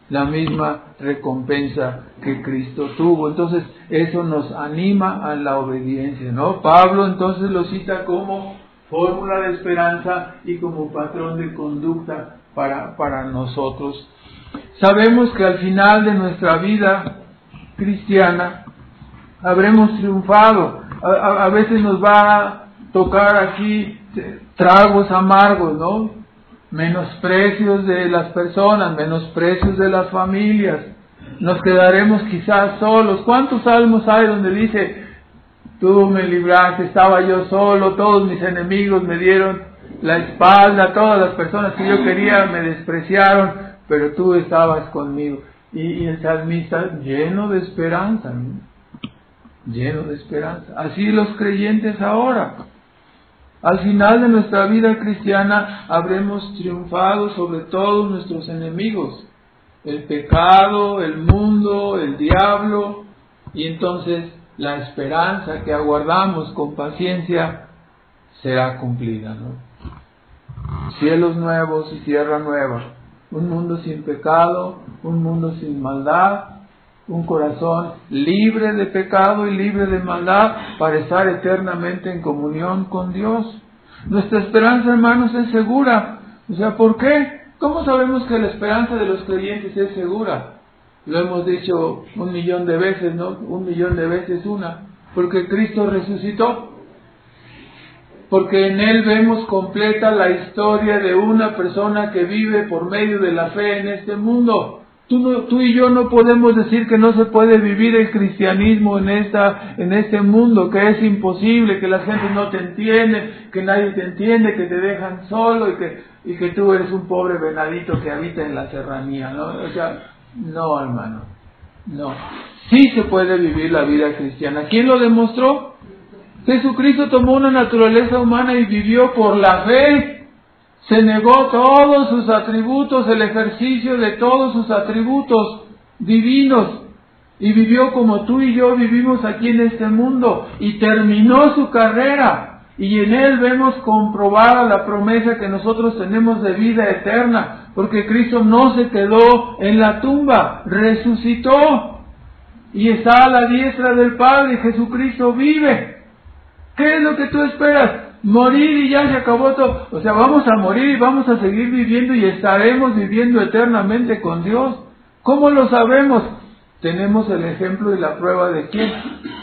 la misma recompensa que Cristo tuvo. Entonces, eso nos anima a la obediencia, ¿no? Pablo entonces lo cita como fórmula de esperanza y como patrón de conducta para, para nosotros. Sabemos que al final de nuestra vida cristiana habremos triunfado. A, a, a veces nos va a tocar aquí tragos amargos, ¿no? Menosprecios de las personas, menosprecios de las familias. Nos quedaremos quizás solos. ¿Cuántos salmos hay donde dice: tú me libraste, estaba yo solo, todos mis enemigos me dieron la espalda, todas las personas que yo quería me despreciaron, pero tú estabas conmigo? Y, y el salmista lleno de esperanza, ¿no? Lleno de esperanza. Así los creyentes ahora. Al final de nuestra vida cristiana habremos triunfado sobre todos nuestros enemigos, el pecado, el mundo, el diablo, y entonces la esperanza que aguardamos con paciencia será cumplida, ¿no? Cielos nuevos y tierra nueva, un mundo sin pecado, un mundo sin maldad, un corazón libre de pecado y libre de maldad para estar eternamente en comunión con Dios. Nuestra esperanza, hermanos, es segura. O sea, ¿por qué? ¿Cómo sabemos que la esperanza de los creyentes es segura? Lo hemos dicho un millón de veces, ¿no? Un millón de veces una. Porque Cristo resucitó. Porque en Él vemos completa la historia de una persona que vive por medio de la fe en este mundo. Tú, no, tú y yo no podemos decir que no se puede vivir el cristianismo en esta, en este mundo, que es imposible, que la gente no te entiende, que nadie te entiende, que te dejan solo y que, y que tú eres un pobre venadito que habita en la serranía, ¿no? O sea, no, hermano, no. Sí se puede vivir la vida cristiana. ¿Quién lo demostró? Jesucristo tomó una naturaleza humana y vivió por la fe. Se negó todos sus atributos, el ejercicio de todos sus atributos divinos, y vivió como tú y yo vivimos aquí en este mundo, y terminó su carrera, y en Él vemos comprobada la promesa que nosotros tenemos de vida eterna, porque Cristo no se quedó en la tumba, resucitó, y está a la diestra del Padre, y Jesucristo vive. ¿Qué es lo que tú esperas? Morir y ya se acabó todo. O sea, vamos a morir y vamos a seguir viviendo y estaremos viviendo eternamente con Dios. ¿Cómo lo sabemos? Tenemos el ejemplo y la prueba de quién?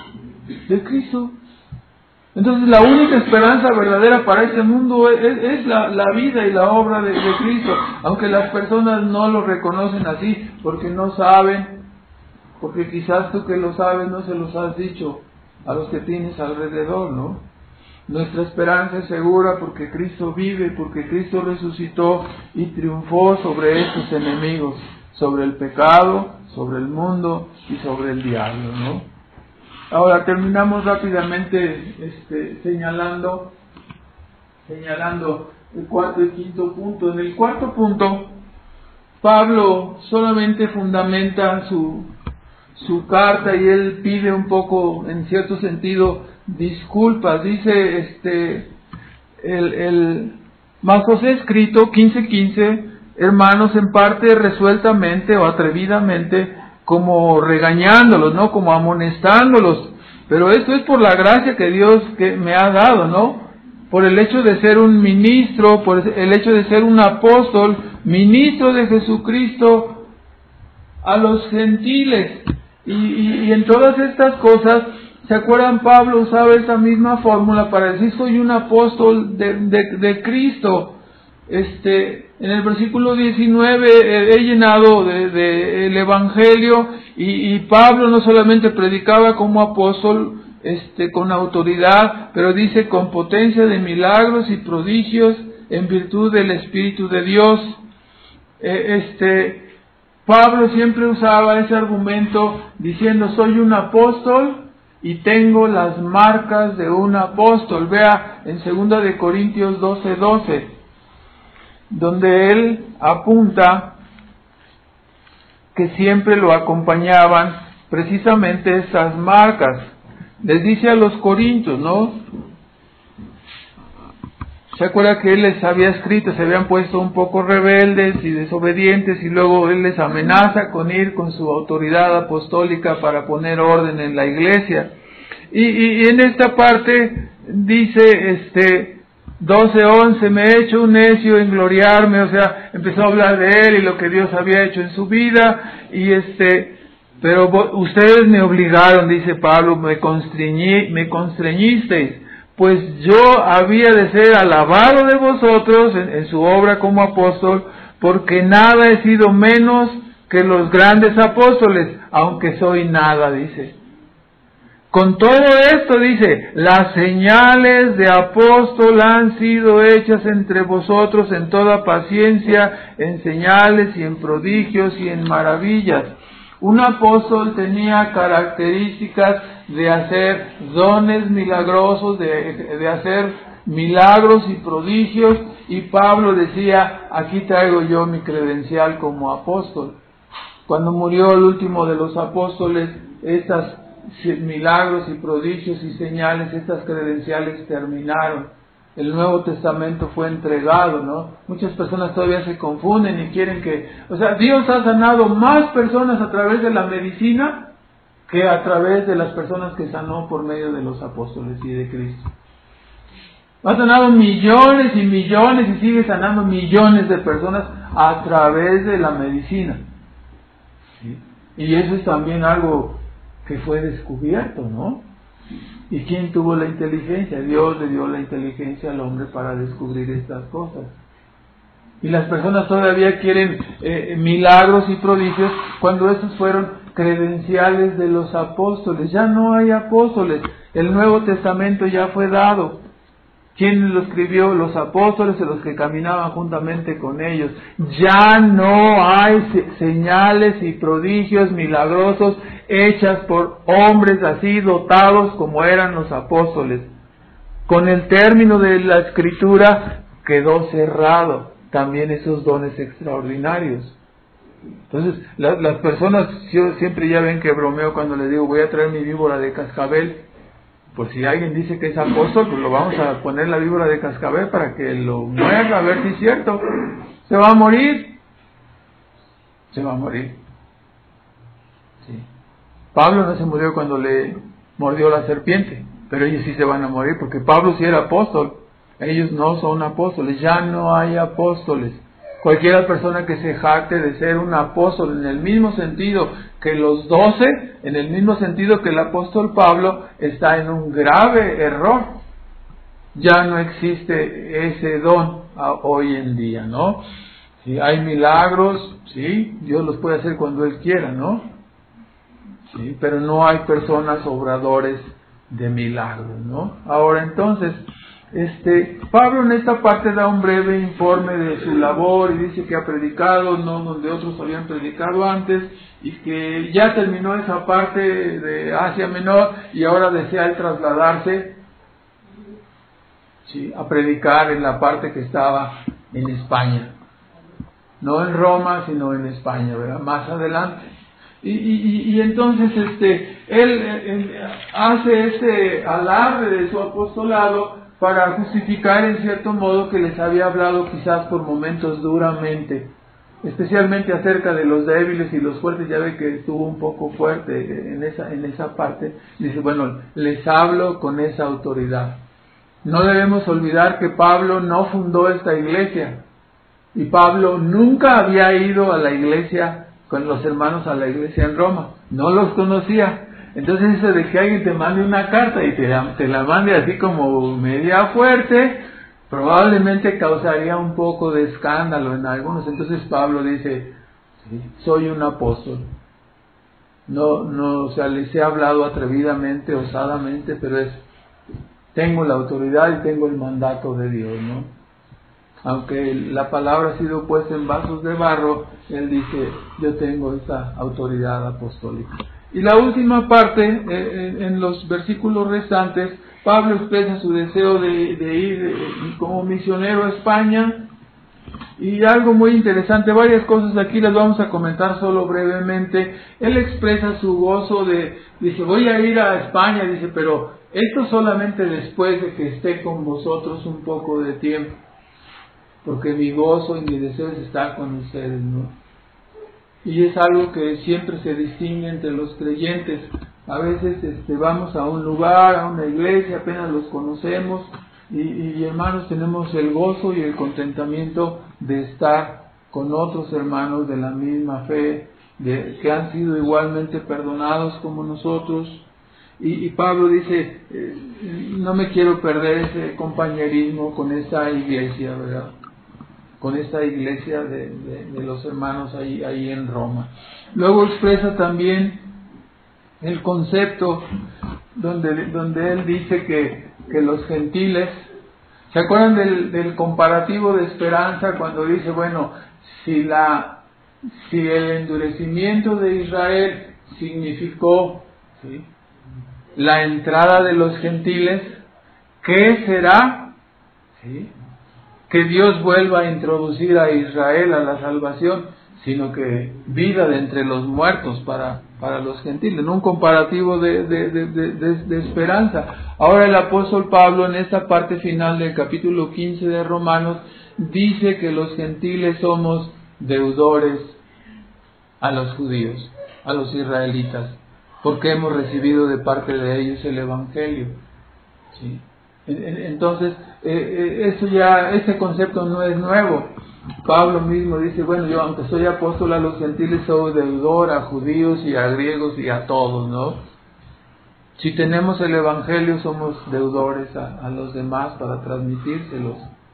De Cristo. Entonces la única esperanza verdadera para este mundo es, es, es la, la vida y la obra de, de Cristo. Aunque las personas no lo reconocen así, porque no saben, porque quizás tú que lo sabes no se los has dicho a los que tienes alrededor, ¿no? Nuestra esperanza es segura porque Cristo vive, porque Cristo resucitó y triunfó sobre estos enemigos, sobre el pecado, sobre el mundo y sobre el diablo, ¿no? Ahora terminamos rápidamente este, señalando, señalando el cuarto y quinto punto. En el cuarto punto, Pablo solamente fundamenta su, su carta y él pide un poco, en cierto sentido, disculpas. Dice este el, el mas os he escrito quince quince, hermanos, en parte resueltamente o atrevidamente, como regañándolos, ¿no? Como amonestándolos, pero esto es por la gracia que Dios que me ha dado, ¿no? Por el hecho de ser un ministro, por el hecho de ser un apóstol, ministro de Jesucristo a los gentiles, y, y, y en todas estas cosas. ¿Se acuerdan? Pablo usaba esa misma fórmula para decir: soy un apóstol de, de, de Cristo. Este, en el versículo diecinueve, eh, he llenado de, de el Evangelio, y, y Pablo no solamente predicaba como apóstol, este, con autoridad, pero dice con potencia de milagros y prodigios en virtud del Espíritu de Dios. Eh, este, Pablo siempre usaba ese argumento diciendo: soy un apóstol y tengo las marcas de un apóstol. Vea en segunda de Corintios doce doce, donde él apunta que siempre lo acompañaban precisamente estas marcas. Les dice a los corintios, ¿no? ¿Se acuerda que él les había escrito? Se habían puesto un poco rebeldes y desobedientes, y luego él les amenaza con ir con su autoridad apostólica para poner orden en la iglesia. Y, y, y en esta parte dice, este, doce once, me he hecho un necio en gloriarme, o sea, empezó a hablar de él y lo que Dios había hecho en su vida, y este, pero ustedes me obligaron, dice Pablo, me constreñí, me constreñisteis, pues yo había de ser alabado de vosotros en, en su obra como apóstol, porque nada he sido menos que los grandes apóstoles, aunque soy nada, dice. Con todo esto, dice, las señales de apóstol han sido hechas entre vosotros en toda paciencia, en señales y en prodigios y en maravillas. Un apóstol tenía características de hacer dones milagrosos, de, de hacer milagros y prodigios, y Pablo decía, aquí traigo yo mi credencial como apóstol. Cuando murió el último de los apóstoles, estas milagros y prodigios y señales, estas credenciales terminaron. El Nuevo Testamento fue entregado, ¿no? Muchas personas todavía se confunden y quieren que... O sea, Dios ha sanado más personas a través de la medicina que a través de las personas que sanó por medio de los apóstoles y de Cristo. Ha sanado millones y millones y sigue sanando millones de personas a través de la medicina. ¿Sí? Y eso es también algo que fue descubierto, ¿no? ¿Y quién tuvo la inteligencia? Dios le dio la inteligencia al hombre para descubrir estas cosas. Y las personas todavía quieren eh, milagros y prodigios cuando esos fueron credenciales de los apóstoles. Ya no hay apóstoles. El Nuevo Testamento ya fue dado. ¿Quién lo escribió? Los apóstoles y los que caminaban juntamente con ellos. Ya no hay señales y prodigios milagrosos hechas por hombres así dotados como eran los apóstoles. Con el término de la Escritura quedó cerrado también esos dones extraordinarios. Entonces, la, las personas, yo siempre ya ven que bromeo cuando les digo voy a traer mi víbora de cascabel. Pues si alguien dice que es apóstol, pues lo vamos a poner la víbora de cascabel para que lo muerda, a ver si es cierto. ¿Se va a morir? Se va a morir. Sí. Pablo no se murió cuando le mordió la serpiente, pero ellos sí se van a morir, porque Pablo sí era apóstol. Ellos no son apóstoles, ya no hay apóstoles. Cualquier persona que se jacte de ser un apóstol en el mismo sentido que los doce, en el mismo sentido que el apóstol Pablo, está en un grave error. Ya no existe ese don hoy en día, ¿no? Si hay milagros, sí, Dios los puede hacer cuando Él quiera, ¿no? Sí, pero no hay personas obradores de milagros, ¿no? Ahora entonces, Este, Pablo en esta parte da un breve informe de su labor y dice que ha predicado no donde otros habían predicado antes y que ya terminó esa parte de Asia Menor y ahora desea él trasladarse, ¿sí?, a predicar en la parte que estaba en España, no en Roma sino en España, ¿verdad?, más adelante. Y, y, y entonces este él, él hace este alarde de su apostolado para justificar en cierto modo que les había hablado quizás por momentos duramente, especialmente acerca de los débiles y los fuertes. Ya ve que estuvo un poco fuerte en esa, en esa parte. Dice, bueno, les hablo con esa autoridad. No debemos olvidar que Pablo no fundó esta iglesia, y Pablo nunca había ido a la iglesia con los hermanos a la iglesia en Roma, no los conocía. Entonces eso de que alguien te mande una carta y te la, te la mande así como media fuerte, probablemente causaría un poco de escándalo en algunos. Entonces Pablo dice, sí, soy un apóstol. No, no, o sea, les he hablado atrevidamente, osadamente, pero es, tengo la autoridad y tengo el mandato de Dios, ¿no? Aunque la palabra ha sido puesta en vasos de barro, él dice, yo tengo esta autoridad apostólica. Y la última parte, eh, en los versículos restantes, Pablo expresa su deseo de, de ir eh, como misionero a España. Y algo muy interesante, varias cosas aquí las vamos a comentar solo brevemente. Él expresa su gozo de, dice, voy a ir a España, dice, pero Esto solamente después de que esté con vosotros un poco de tiempo, porque mi gozo y mi deseo es estar con ustedes, ¿no? Y es algo que siempre se distingue entre los creyentes. A veces este, vamos a un lugar, a una iglesia, apenas los conocemos, y, y hermanos, tenemos el gozo y el contentamiento de estar con otros hermanos de la misma fe, de, que han sido igualmente perdonados como nosotros. Y, y Pablo dice, eh, no me quiero perder ese compañerismo con esta iglesia, ¿verdad? Con esta iglesia de, de, de los hermanos ahí, ahí en Roma. Luego expresa también el concepto donde, donde él dice que, que los gentiles, ¿se acuerdan del, del comparativo de esperanza cuando dice, bueno, si la si el endurecimiento de Israel significó, ¿sí?, la entrada de los gentiles, ¿qué será? ¿Sí?, que Dios vuelva a introducir a Israel a la salvación, sino que vida de entre los muertos para, para los gentiles, en un comparativo de, de, de, de, de, de esperanza. Ahora el apóstol Pablo, en esta parte final del capítulo quince de Romanos, dice que los gentiles somos deudores a los judíos, a los israelitas, porque hemos recibido de parte de ellos el Evangelio, ¿sí? Entonces, eh, eso ya, ese concepto no es nuevo. Pablo mismo dice, bueno, yo aunque soy apóstol a los gentiles, soy deudor a judíos y a griegos y a todos, ¿no? Si tenemos el Evangelio, somos deudores a, a los demás para transmitírselos.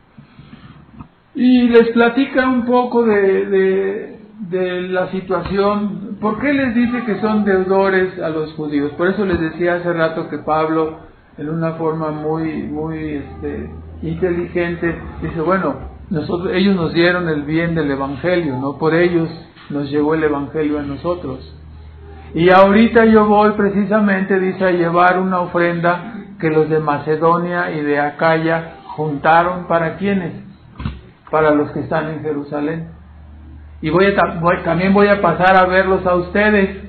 Y les platica un poco de, de, de la situación. ¿Por qué les dice que son deudores a los judíos? Por eso les decía hace rato que Pablo, en una forma muy muy este, inteligente, dice, bueno, nosotros, ellos nos dieron el bien del Evangelio, no por ellos nos llegó el Evangelio a nosotros. Y ahorita yo voy precisamente, dice, a llevar una ofrenda que los de Macedonia y de Acaya juntaron. ¿Para quiénes? Para los que están en Jerusalén. Y voy a, voy, también voy a pasar a verlos a ustedes.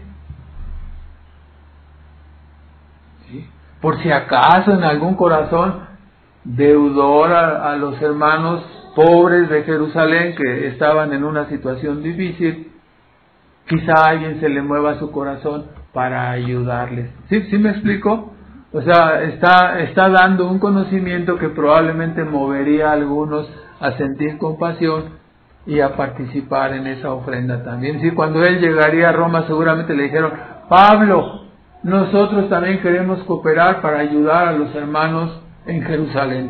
Por si acaso en algún corazón deudor a, a los hermanos pobres de Jerusalén que estaban en una situación difícil, quizá a alguien se le mueva su corazón para ayudarles. ¿Sí, sí me explico? O sea, está, está dando un conocimiento que probablemente movería a algunos a sentir compasión y a participar en esa ofrenda también. Sí, cuando él llegaría a Roma seguramente le dijeron, Pablo, nosotros también queremos cooperar para ayudar a los hermanos en Jerusalén.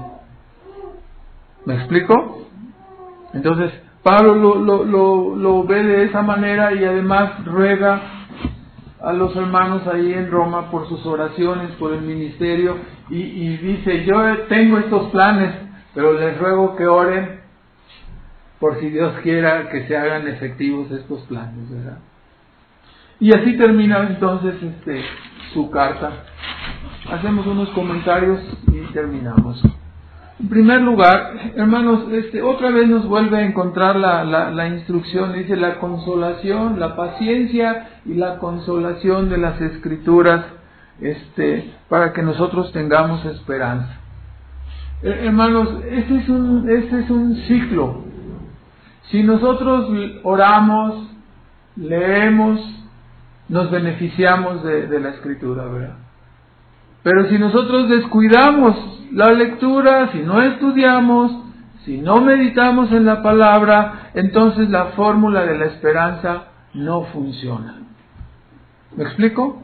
¿Me explico? Entonces, Pablo lo, lo, lo, lo ve de esa manera y además ruega a los hermanos ahí en Roma por sus oraciones, por el ministerio, y, y dice, yo tengo estos planes, pero les ruego que oren por si Dios quiera que se hagan efectivos estos planes, ¿verdad? Y así termina entonces este, su carta. Hacemos unos comentarios y terminamos. En primer lugar, hermanos, este, otra vez nos vuelve a encontrar la, la, la instrucción, dice la consolación, la paciencia y la consolación de las Escrituras, este, para que nosotros tengamos esperanza. Eh, hermanos, este es un, este es un ciclo. Si nosotros oramos, leemos, nos beneficiamos de, de la Escritura, ¿verdad? Pero si nosotros descuidamos la lectura, si no estudiamos, si no meditamos en la palabra, entonces la fórmula de la esperanza no funciona. ¿Me explico?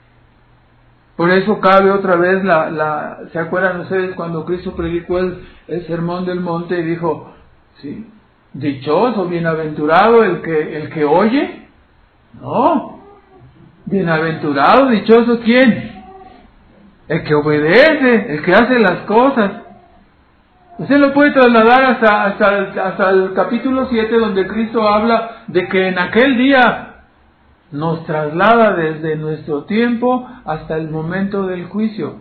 Por eso cabe otra vez la, la ¿se acuerdan ustedes cuando Cristo predicó el, el sermón del monte y dijo, sí, dichoso, bienaventurado el que, el que oye? No. Bienaventurado, dichoso, ¿quién? El que obedece, el que hace las cosas. Usted lo puede trasladar hasta, hasta, hasta el capítulo siete, donde Cristo habla de que en aquel día nos traslada desde nuestro tiempo hasta el momento del juicio.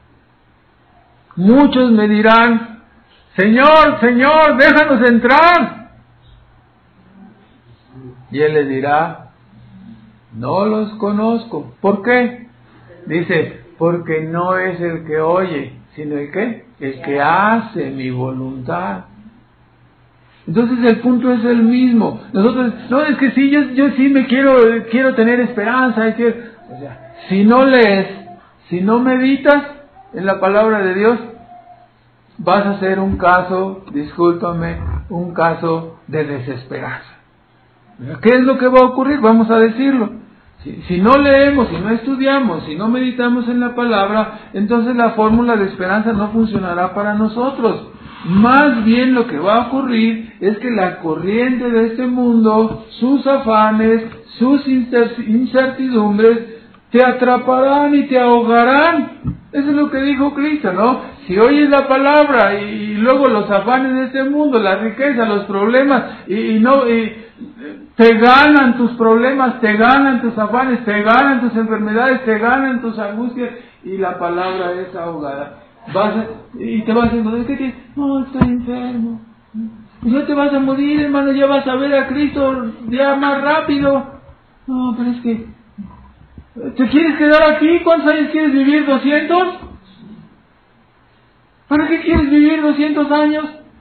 Muchos me dirán, Señor, Señor, déjanos entrar. Y Él les dirá, no los conozco. ¿Por qué? Dice, Porque no es el que oye, sino el que, el que hace mi voluntad. Entonces el punto es el mismo. Nosotros, no, es que sí, yo, yo sí me quiero, quiero tener esperanza. Quiero, o sea, si no lees, si no meditas en la palabra de Dios, vas a ser un caso, discúlpame, un caso de desesperanza. ¿Qué es lo que va a ocurrir? Vamos a decirlo. Si, si no leemos, si no estudiamos, si no meditamos en la palabra, entonces la fórmula de esperanza no funcionará para nosotros. Más bien lo que va a ocurrir es que la corriente de este mundo, sus afanes, sus incertidumbres, te atraparán y te ahogarán. Eso es lo que dijo Cristo, ¿no? Si oyes la palabra y, y luego los afanes de este mundo, la riqueza, los problemas, y, y no y te ganan tus problemas, te ganan tus afanes, te ganan tus enfermedades, te ganan tus angustias, y la palabra es ahogada. Vas a, y te vas a encontrar, ¿qué tienes? No, estoy enfermo. Y no te vas a morir, hermano, ya vas a ver a Cristo ya más rápido. No, pero es que, ¿te quieres quedar aquí? ¿Cuántos años quieres vivir? ¿doscientos? ¿Para qué quieres vivir doscientos años?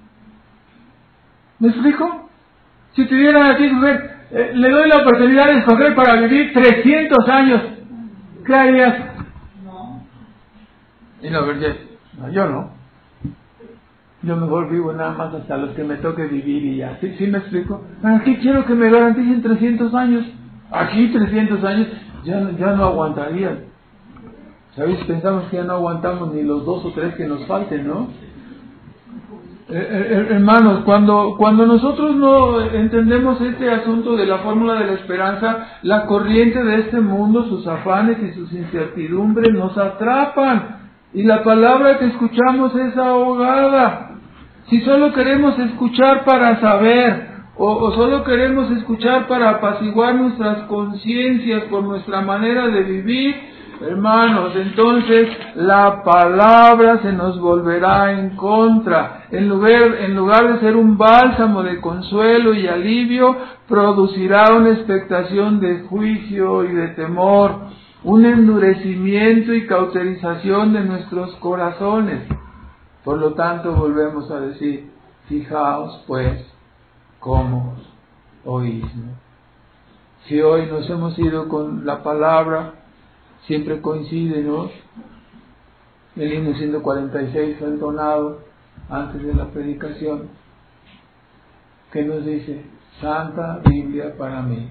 ¿Me explico? Si te dieran a ti, eh, le doy la oportunidad de escoger para vivir trescientos años, ¿qué harías? No. Y la verdad, no, yo no. Yo mejor vivo nada más hasta los que me toque vivir y ya. ¿Sí, sí me explico? ¿Para qué quiero que me garanticen trescientos años? Aquí trescientos años ya, ya no aguantarían. ¿Sabéis? Pensamos que ya no aguantamos ni los dos o tres que nos falten, ¿no? Eh, eh, hermanos, cuando, cuando nosotros no entendemos este asunto de la fórmula de la esperanza, la corriente de este mundo, sus afanes y sus incertidumbres nos atrapan. Y la palabra que escuchamos es ahogada. Si solo queremos escuchar para saber, o, o solo queremos escuchar para apaciguar nuestras conciencias por nuestra manera de vivir, hermanos, entonces la palabra se nos volverá en contra. En lugar, en lugar de ser un bálsamo de consuelo y alivio, producirá una expectación de juicio y de temor, un endurecimiento y cauterización de nuestros corazones. Por lo tanto, volvemos a decir, fijaos pues cómo oís, ¿no? Si hoy nos hemos ido con la palabra, siempre coincide, ¿no? El himno ciento cuarenta y seis fue entonado antes de la predicación, que nos dice, Santa Biblia para mí.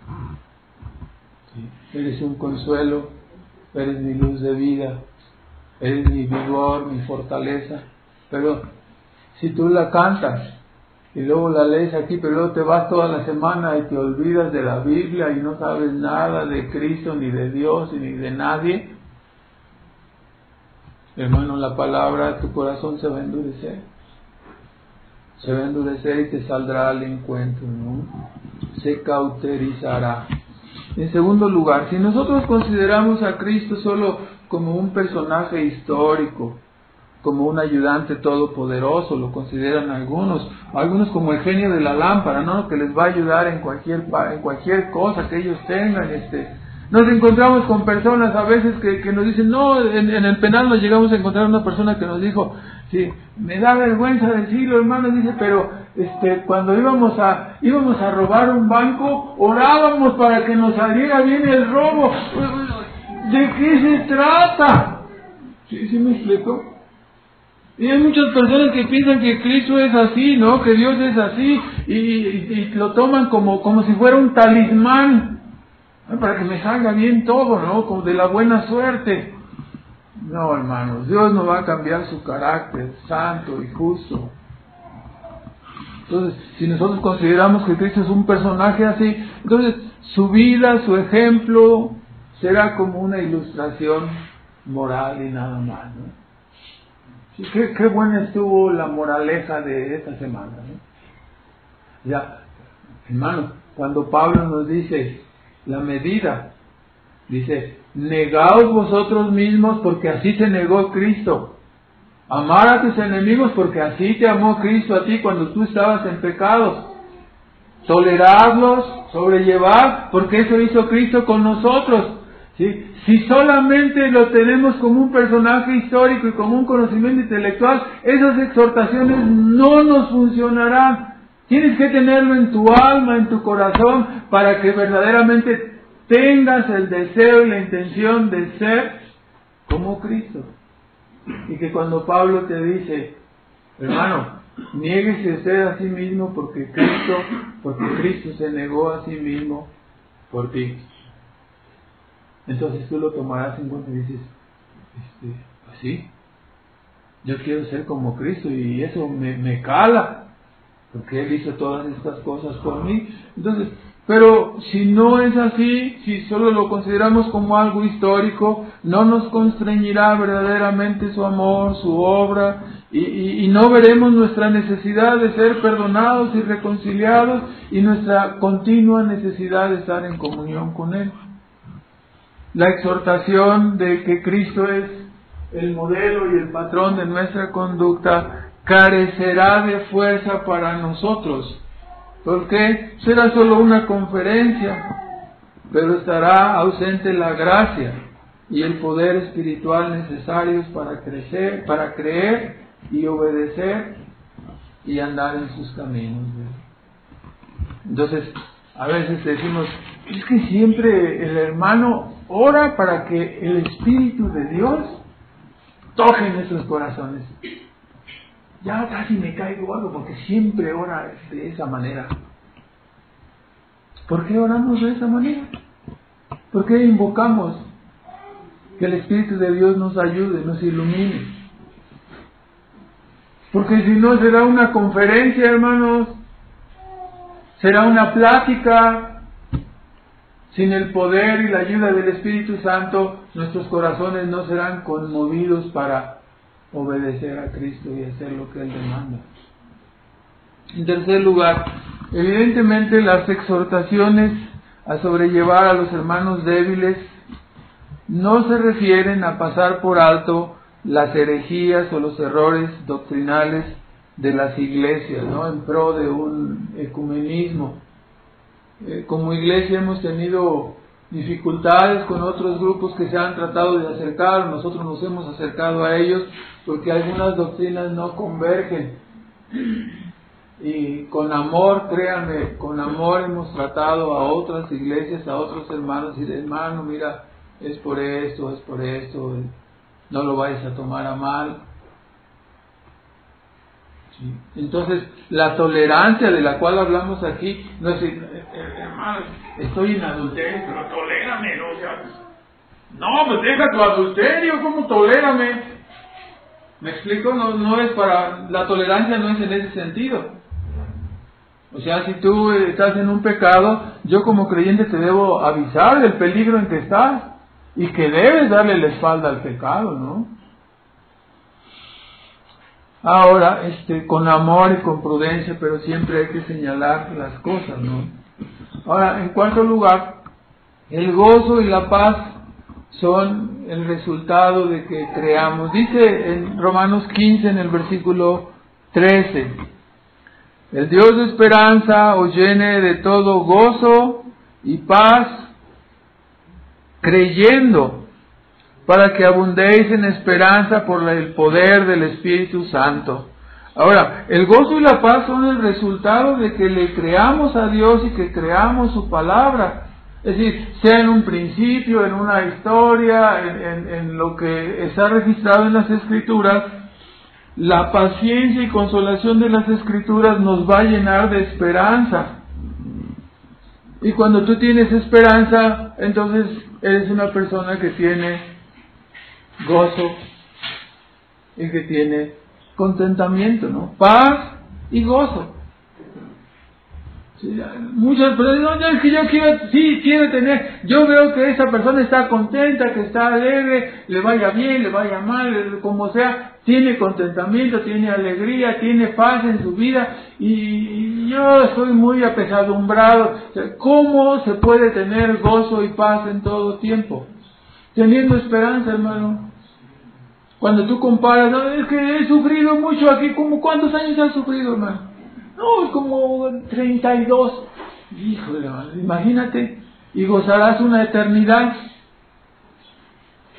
¿Sí? Eres un consuelo, eres mi luz de vida, eres mi vigor, mi fortaleza. Pero si tú la cantas y luego la lees aquí, pero luego te vas toda la semana y te olvidas de la Biblia y no sabes nada de Cristo, ni de Dios, ni de nadie, hermano, la palabra, tu corazón se va a endurecer. Se va a endurecer y te saldrá al encuentro, ¿no? Se cauterizará. En segundo lugar, si nosotros consideramos a Cristo solo como un personaje histórico, como un ayudante todopoderoso, lo consideran algunos, algunos como el genio de la lámpara, ¿no? Que les va a ayudar en cualquier en cualquier cosa que ellos tengan. Este, nos encontramos con personas a veces que, que nos dicen, no, en, en el penal nos llegamos a encontrar una persona que nos dijo, sí, me da vergüenza decirlo, hermano, dice, pero este, cuando íbamos a íbamos a robar un banco, orábamos para que nos saliera bien el robo. ¿De qué se trata? ¿Sí, sí me explico? Y hay muchas personas que piensan que Cristo es así, ¿no? Que Dios es así, y, y, y lo toman como, como si fuera un talismán, ¿no? Para que me salga bien todo, ¿no? Como de la buena suerte. No, hermanos, Dios no va a cambiar su carácter santo y justo. Entonces, si nosotros consideramos que Cristo es un personaje así, entonces su vida, su ejemplo, será como una ilustración moral y nada más, ¿no? Qué, qué buena estuvo la moraleja de esta semana, ¿no? Ya, hermano, cuando Pablo nos dice la medida, dice, negaos vosotros mismos porque así se negó Cristo. Amar a tus enemigos porque así te amó Cristo a ti cuando tú estabas en pecados. Tolerarlos, sobrellevar, porque eso hizo Cristo con nosotros. ¿sí? Si solamente lo tenemos como un personaje histórico y como un conocimiento intelectual, esas exhortaciones no nos funcionarán. Tienes que tenerlo en tu alma, en tu corazón, para que verdaderamente tengas el deseo y la intención de ser como Cristo. Y que cuando Pablo te dice, hermano, niéguese usted a sí mismo porque Cristo, porque Cristo se negó a sí mismo por ti. Entonces tú lo tomarás en cuenta y dices, este, pues sí, yo quiero ser como Cristo y eso me, me cala, porque Él hizo todas estas cosas por mí. Entonces, pero si no es así, si solo lo consideramos como algo histórico, no nos constreñirá verdaderamente su amor, su obra, y, y, y no veremos nuestra necesidad de ser perdonados y reconciliados y nuestra continua necesidad de estar en comunión con Él. La exhortación de que Cristo es el modelo y el patrón de nuestra conducta carecerá de fuerza para nosotros. ¿Por qué? Será solo una conferencia, pero estará ausente la gracia y el poder espiritual necesarios para crecer, para creer y obedecer y andar en sus caminos. Entonces, a veces decimos, es que siempre el hermano ora para que el Espíritu de Dios toque en nuestros corazones. Ya casi me caigo algo porque siempre ora de esa manera. ¿Por qué oramos de esa manera? ¿Por qué invocamos que el Espíritu de Dios nos ayude, nos ilumine? Porque si no será una conferencia, hermanos, será una plática. Sin el poder y la ayuda del Espíritu Santo, nuestros corazones no serán conmovidos para obedecer a Cristo y hacer lo que Él demanda. En tercer lugar, evidentemente las exhortaciones a sobrellevar a los hermanos débiles no se refieren a pasar por alto las herejías o los errores doctrinales de las iglesias, ¿no?, en pro de un ecumenismo. Eh, como iglesia hemos tenido dificultades con otros grupos que se han tratado de acercar, nosotros nos hemos acercado a ellos porque algunas doctrinas no convergen. Y con amor, créanme, con amor hemos tratado a otras iglesias, a otros hermanos, y de hermano, mira, es por esto, es por esto, no lo vayas a tomar a mal. Sí. Entonces, la tolerancia de la cual hablamos aquí, no es decir, hermano, estoy en adulterio, pero tolérame, ¿no? O sea, no, pues deja tu adulterio, ¿cómo tolérame? ¿Me explico? No, no es para, la tolerancia no es en ese sentido. O sea, si tú estás en un pecado, yo como creyente te debo avisar del peligro en que estás y que debes darle la espalda al pecado, ¿no? Ahora, este, con amor y con prudencia, pero siempre hay que señalar las cosas, ¿no? Ahora, en cuarto lugar, el gozo y la paz son el resultado de que creamos. Dice en Romanos quince, en el versículo trece, el Dios de esperanza os llene de todo gozo y paz, creyendo, para que abundéis en esperanza por el poder del Espíritu Santo. Ahora, el gozo y la paz son el resultado de que le creamos a Dios y que creamos su palabra. Es decir, sea en un principio, en una historia, en, en, en lo que está registrado en las Escrituras, la paciencia y consolación de las Escrituras nos va a llenar de esperanza. Y cuando tú tienes esperanza, entonces eres una persona que tiene gozo y que tiene contentamiento, ¿no? Paz y gozo. Sí, muchas personas dicen, no, es que yo quiero, sí, quiero tener, yo veo que esa persona está contenta, que está alegre, le vaya bien, le vaya mal, como sea, tiene contentamiento, tiene alegría, tiene paz en su vida, y yo estoy muy apesadumbrado. O sea, ¿cómo se puede tener gozo y paz en todo tiempo? Teniendo esperanza, hermano. Cuando tú comparas, no, es que he sufrido mucho aquí, ¿cómo cuántos años has sufrido, hermano? No, es como treinta y dos. Híjole, hermano, imagínate, y gozarás una eternidad.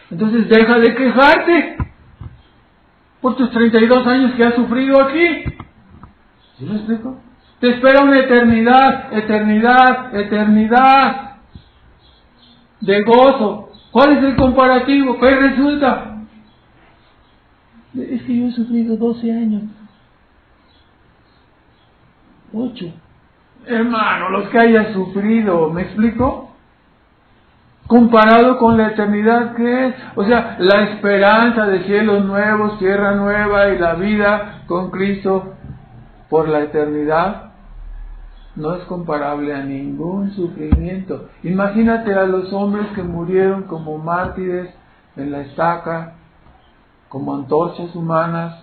Entonces deja de quejarte por tus treinta y dos años que has sufrido aquí. ¿Sí me explico? Te espera una eternidad, eternidad, eternidad de gozo. ¿Cuál es el comparativo? ¿Qué resulta? Es que yo he sufrido doce años. ocho. Hermano, los que hayas sufrido, ¿me explico? Comparado con la eternidad que es, o sea, la esperanza de cielos nuevos, tierra nueva y la vida con Cristo por la eternidad no es comparable a ningún sufrimiento. Imagínate a los hombres que murieron como mártires en la estaca, como antorchas humanas.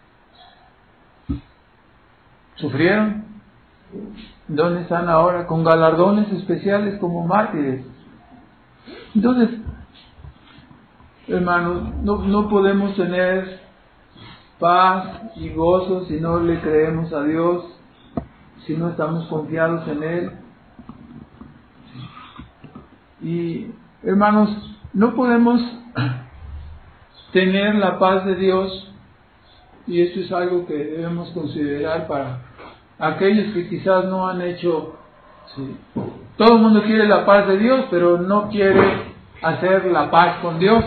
¿Sufrieron? ¿Dónde están ahora? Con galardones especiales como mártires. Entonces, hermanos, no, no podemos tener paz y gozo si no le creemos a Dios, si no estamos confiados en Él. Y, hermanos, no podemos tener la paz de Dios, y esto es algo que debemos considerar para aquellos que quizás no han hecho. Sí. Todo el mundo quiere la paz de Dios, pero no quiere hacer la paz con Dios.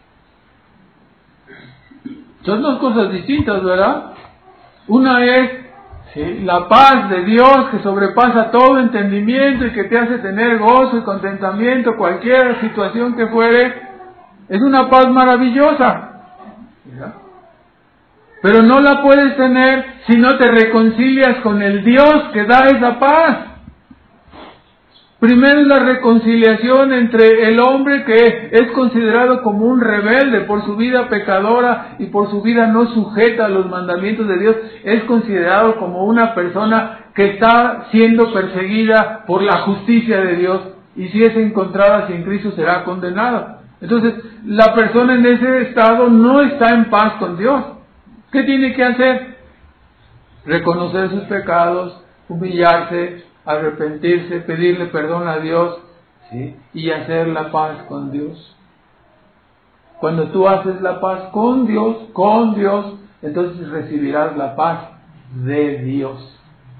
Son dos cosas distintas, ¿verdad? Una es sí, la paz de Dios que sobrepasa todo entendimiento y que te hace tener gozo y contentamiento, cualquier situación que fuere. Es una paz maravillosa, ¿verdad? Pero no la puedes tener si no te reconcilias con el Dios que da esa paz. Primero es la reconciliación entre el hombre que es considerado como un rebelde por su vida pecadora y por su vida no sujeta a los mandamientos de Dios. Es considerado como una persona que está siendo perseguida por la justicia de Dios, y si es encontrada sin Cristo será condenada. Entonces, la persona en ese estado no está en paz con Dios. ¿Qué tiene que hacer? Reconocer sus pecados, humillarse, arrepentirse, pedirle perdón a Dios, ¿sí? Y hacer la paz con Dios. Cuando tú haces la paz con Dios, con Dios, entonces recibirás la paz de Dios.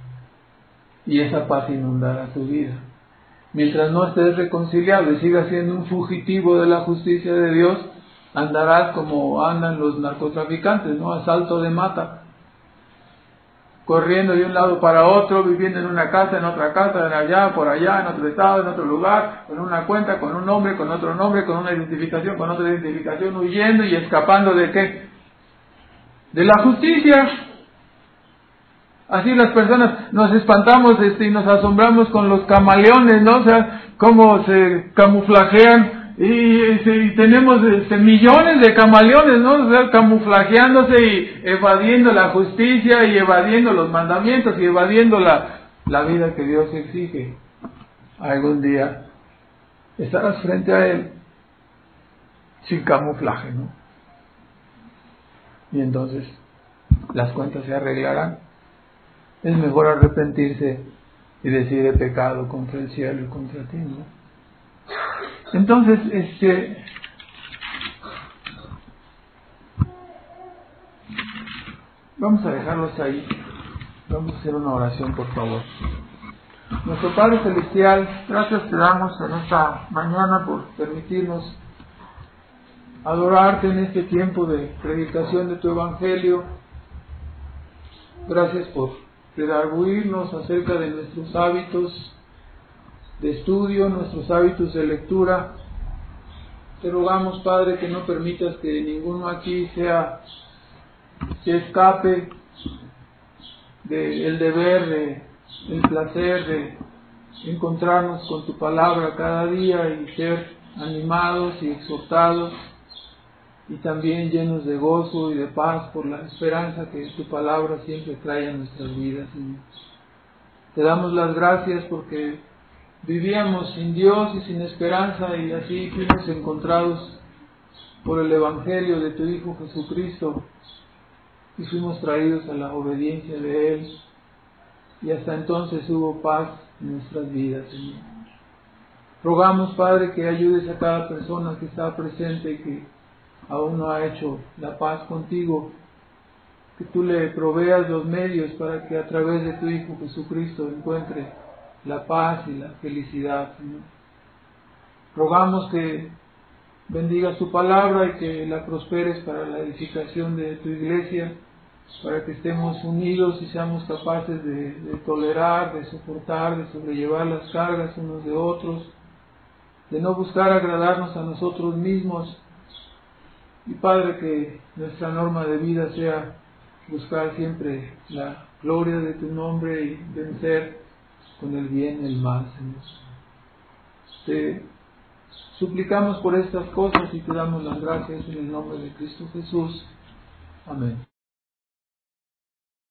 Y esa paz inundará tu vida. Mientras no estés reconciliado y sigas siendo un fugitivo de la justicia de Dios, andarás como andan los narcotraficantes, ¿no? A salto de mata, corriendo de un lado para otro, viviendo en una casa, en otra casa, en allá, por allá, en otro estado, en otro lugar, con una cuenta, con un nombre, con otro nombre, con una identificación, con otra identificación, huyendo y escapando de ¿qué? De la justicia. Así las personas nos espantamos este, y nos asombramos con los camaleones, ¿no? O sea, cómo se camuflajean y, y, y tenemos este, millones de camaleones, ¿no? O sea, camuflajeándose y evadiendo la justicia y evadiendo los mandamientos y evadiendo la, la vida que Dios exige. Algún día estarás frente a Él sin camuflaje, ¿no? Y entonces las cuentas se arreglarán. Es mejor arrepentirse y decir he pecado contra el cielo y contra ti, ¿no? Entonces, este, vamos a dejarlos ahí. Vamos a hacer una oración, por favor. Nuestro Padre Celestial, gracias te damos en esta mañana por permitirnos adorarte en este tiempo de predicación de tu Evangelio. Gracias por redarguirnos acerca de nuestros hábitos de estudio, nuestros hábitos de lectura. Te rogamos, Padre, que no permitas que ninguno aquí sea se escape del deber, de, del placer de encontrarnos con tu palabra cada día y ser animados y exhortados y también llenos de gozo y de paz por la esperanza que tu palabra siempre trae a nuestras vidas, Señor. Te damos las gracias porque vivíamos sin Dios y sin esperanza y así fuimos encontrados por el Evangelio de tu Hijo Jesucristo y fuimos traídos a la obediencia de Él y hasta entonces hubo paz en nuestras vidas, Señor. Rogamos, Padre, que ayudes a cada persona que está presente y que aún no ha hecho la paz contigo, que tú le proveas los medios para que a través de tu Hijo Jesucristo encuentre la paz y la felicidad, Señor. Rogamos que bendigas tu palabra y que la prosperes para la edificación de tu iglesia, para que estemos unidos y seamos capaces de, de tolerar, de soportar, de sobrellevar las cargas unos de otros, de no buscar agradarnos a nosotros mismos. Y Padre, que nuestra norma de vida sea buscar siempre la gloria de tu nombre y vencer con el bien el mal, Señor. Te suplicamos por estas cosas y te damos las gracias en el nombre de Cristo Jesús. Amén.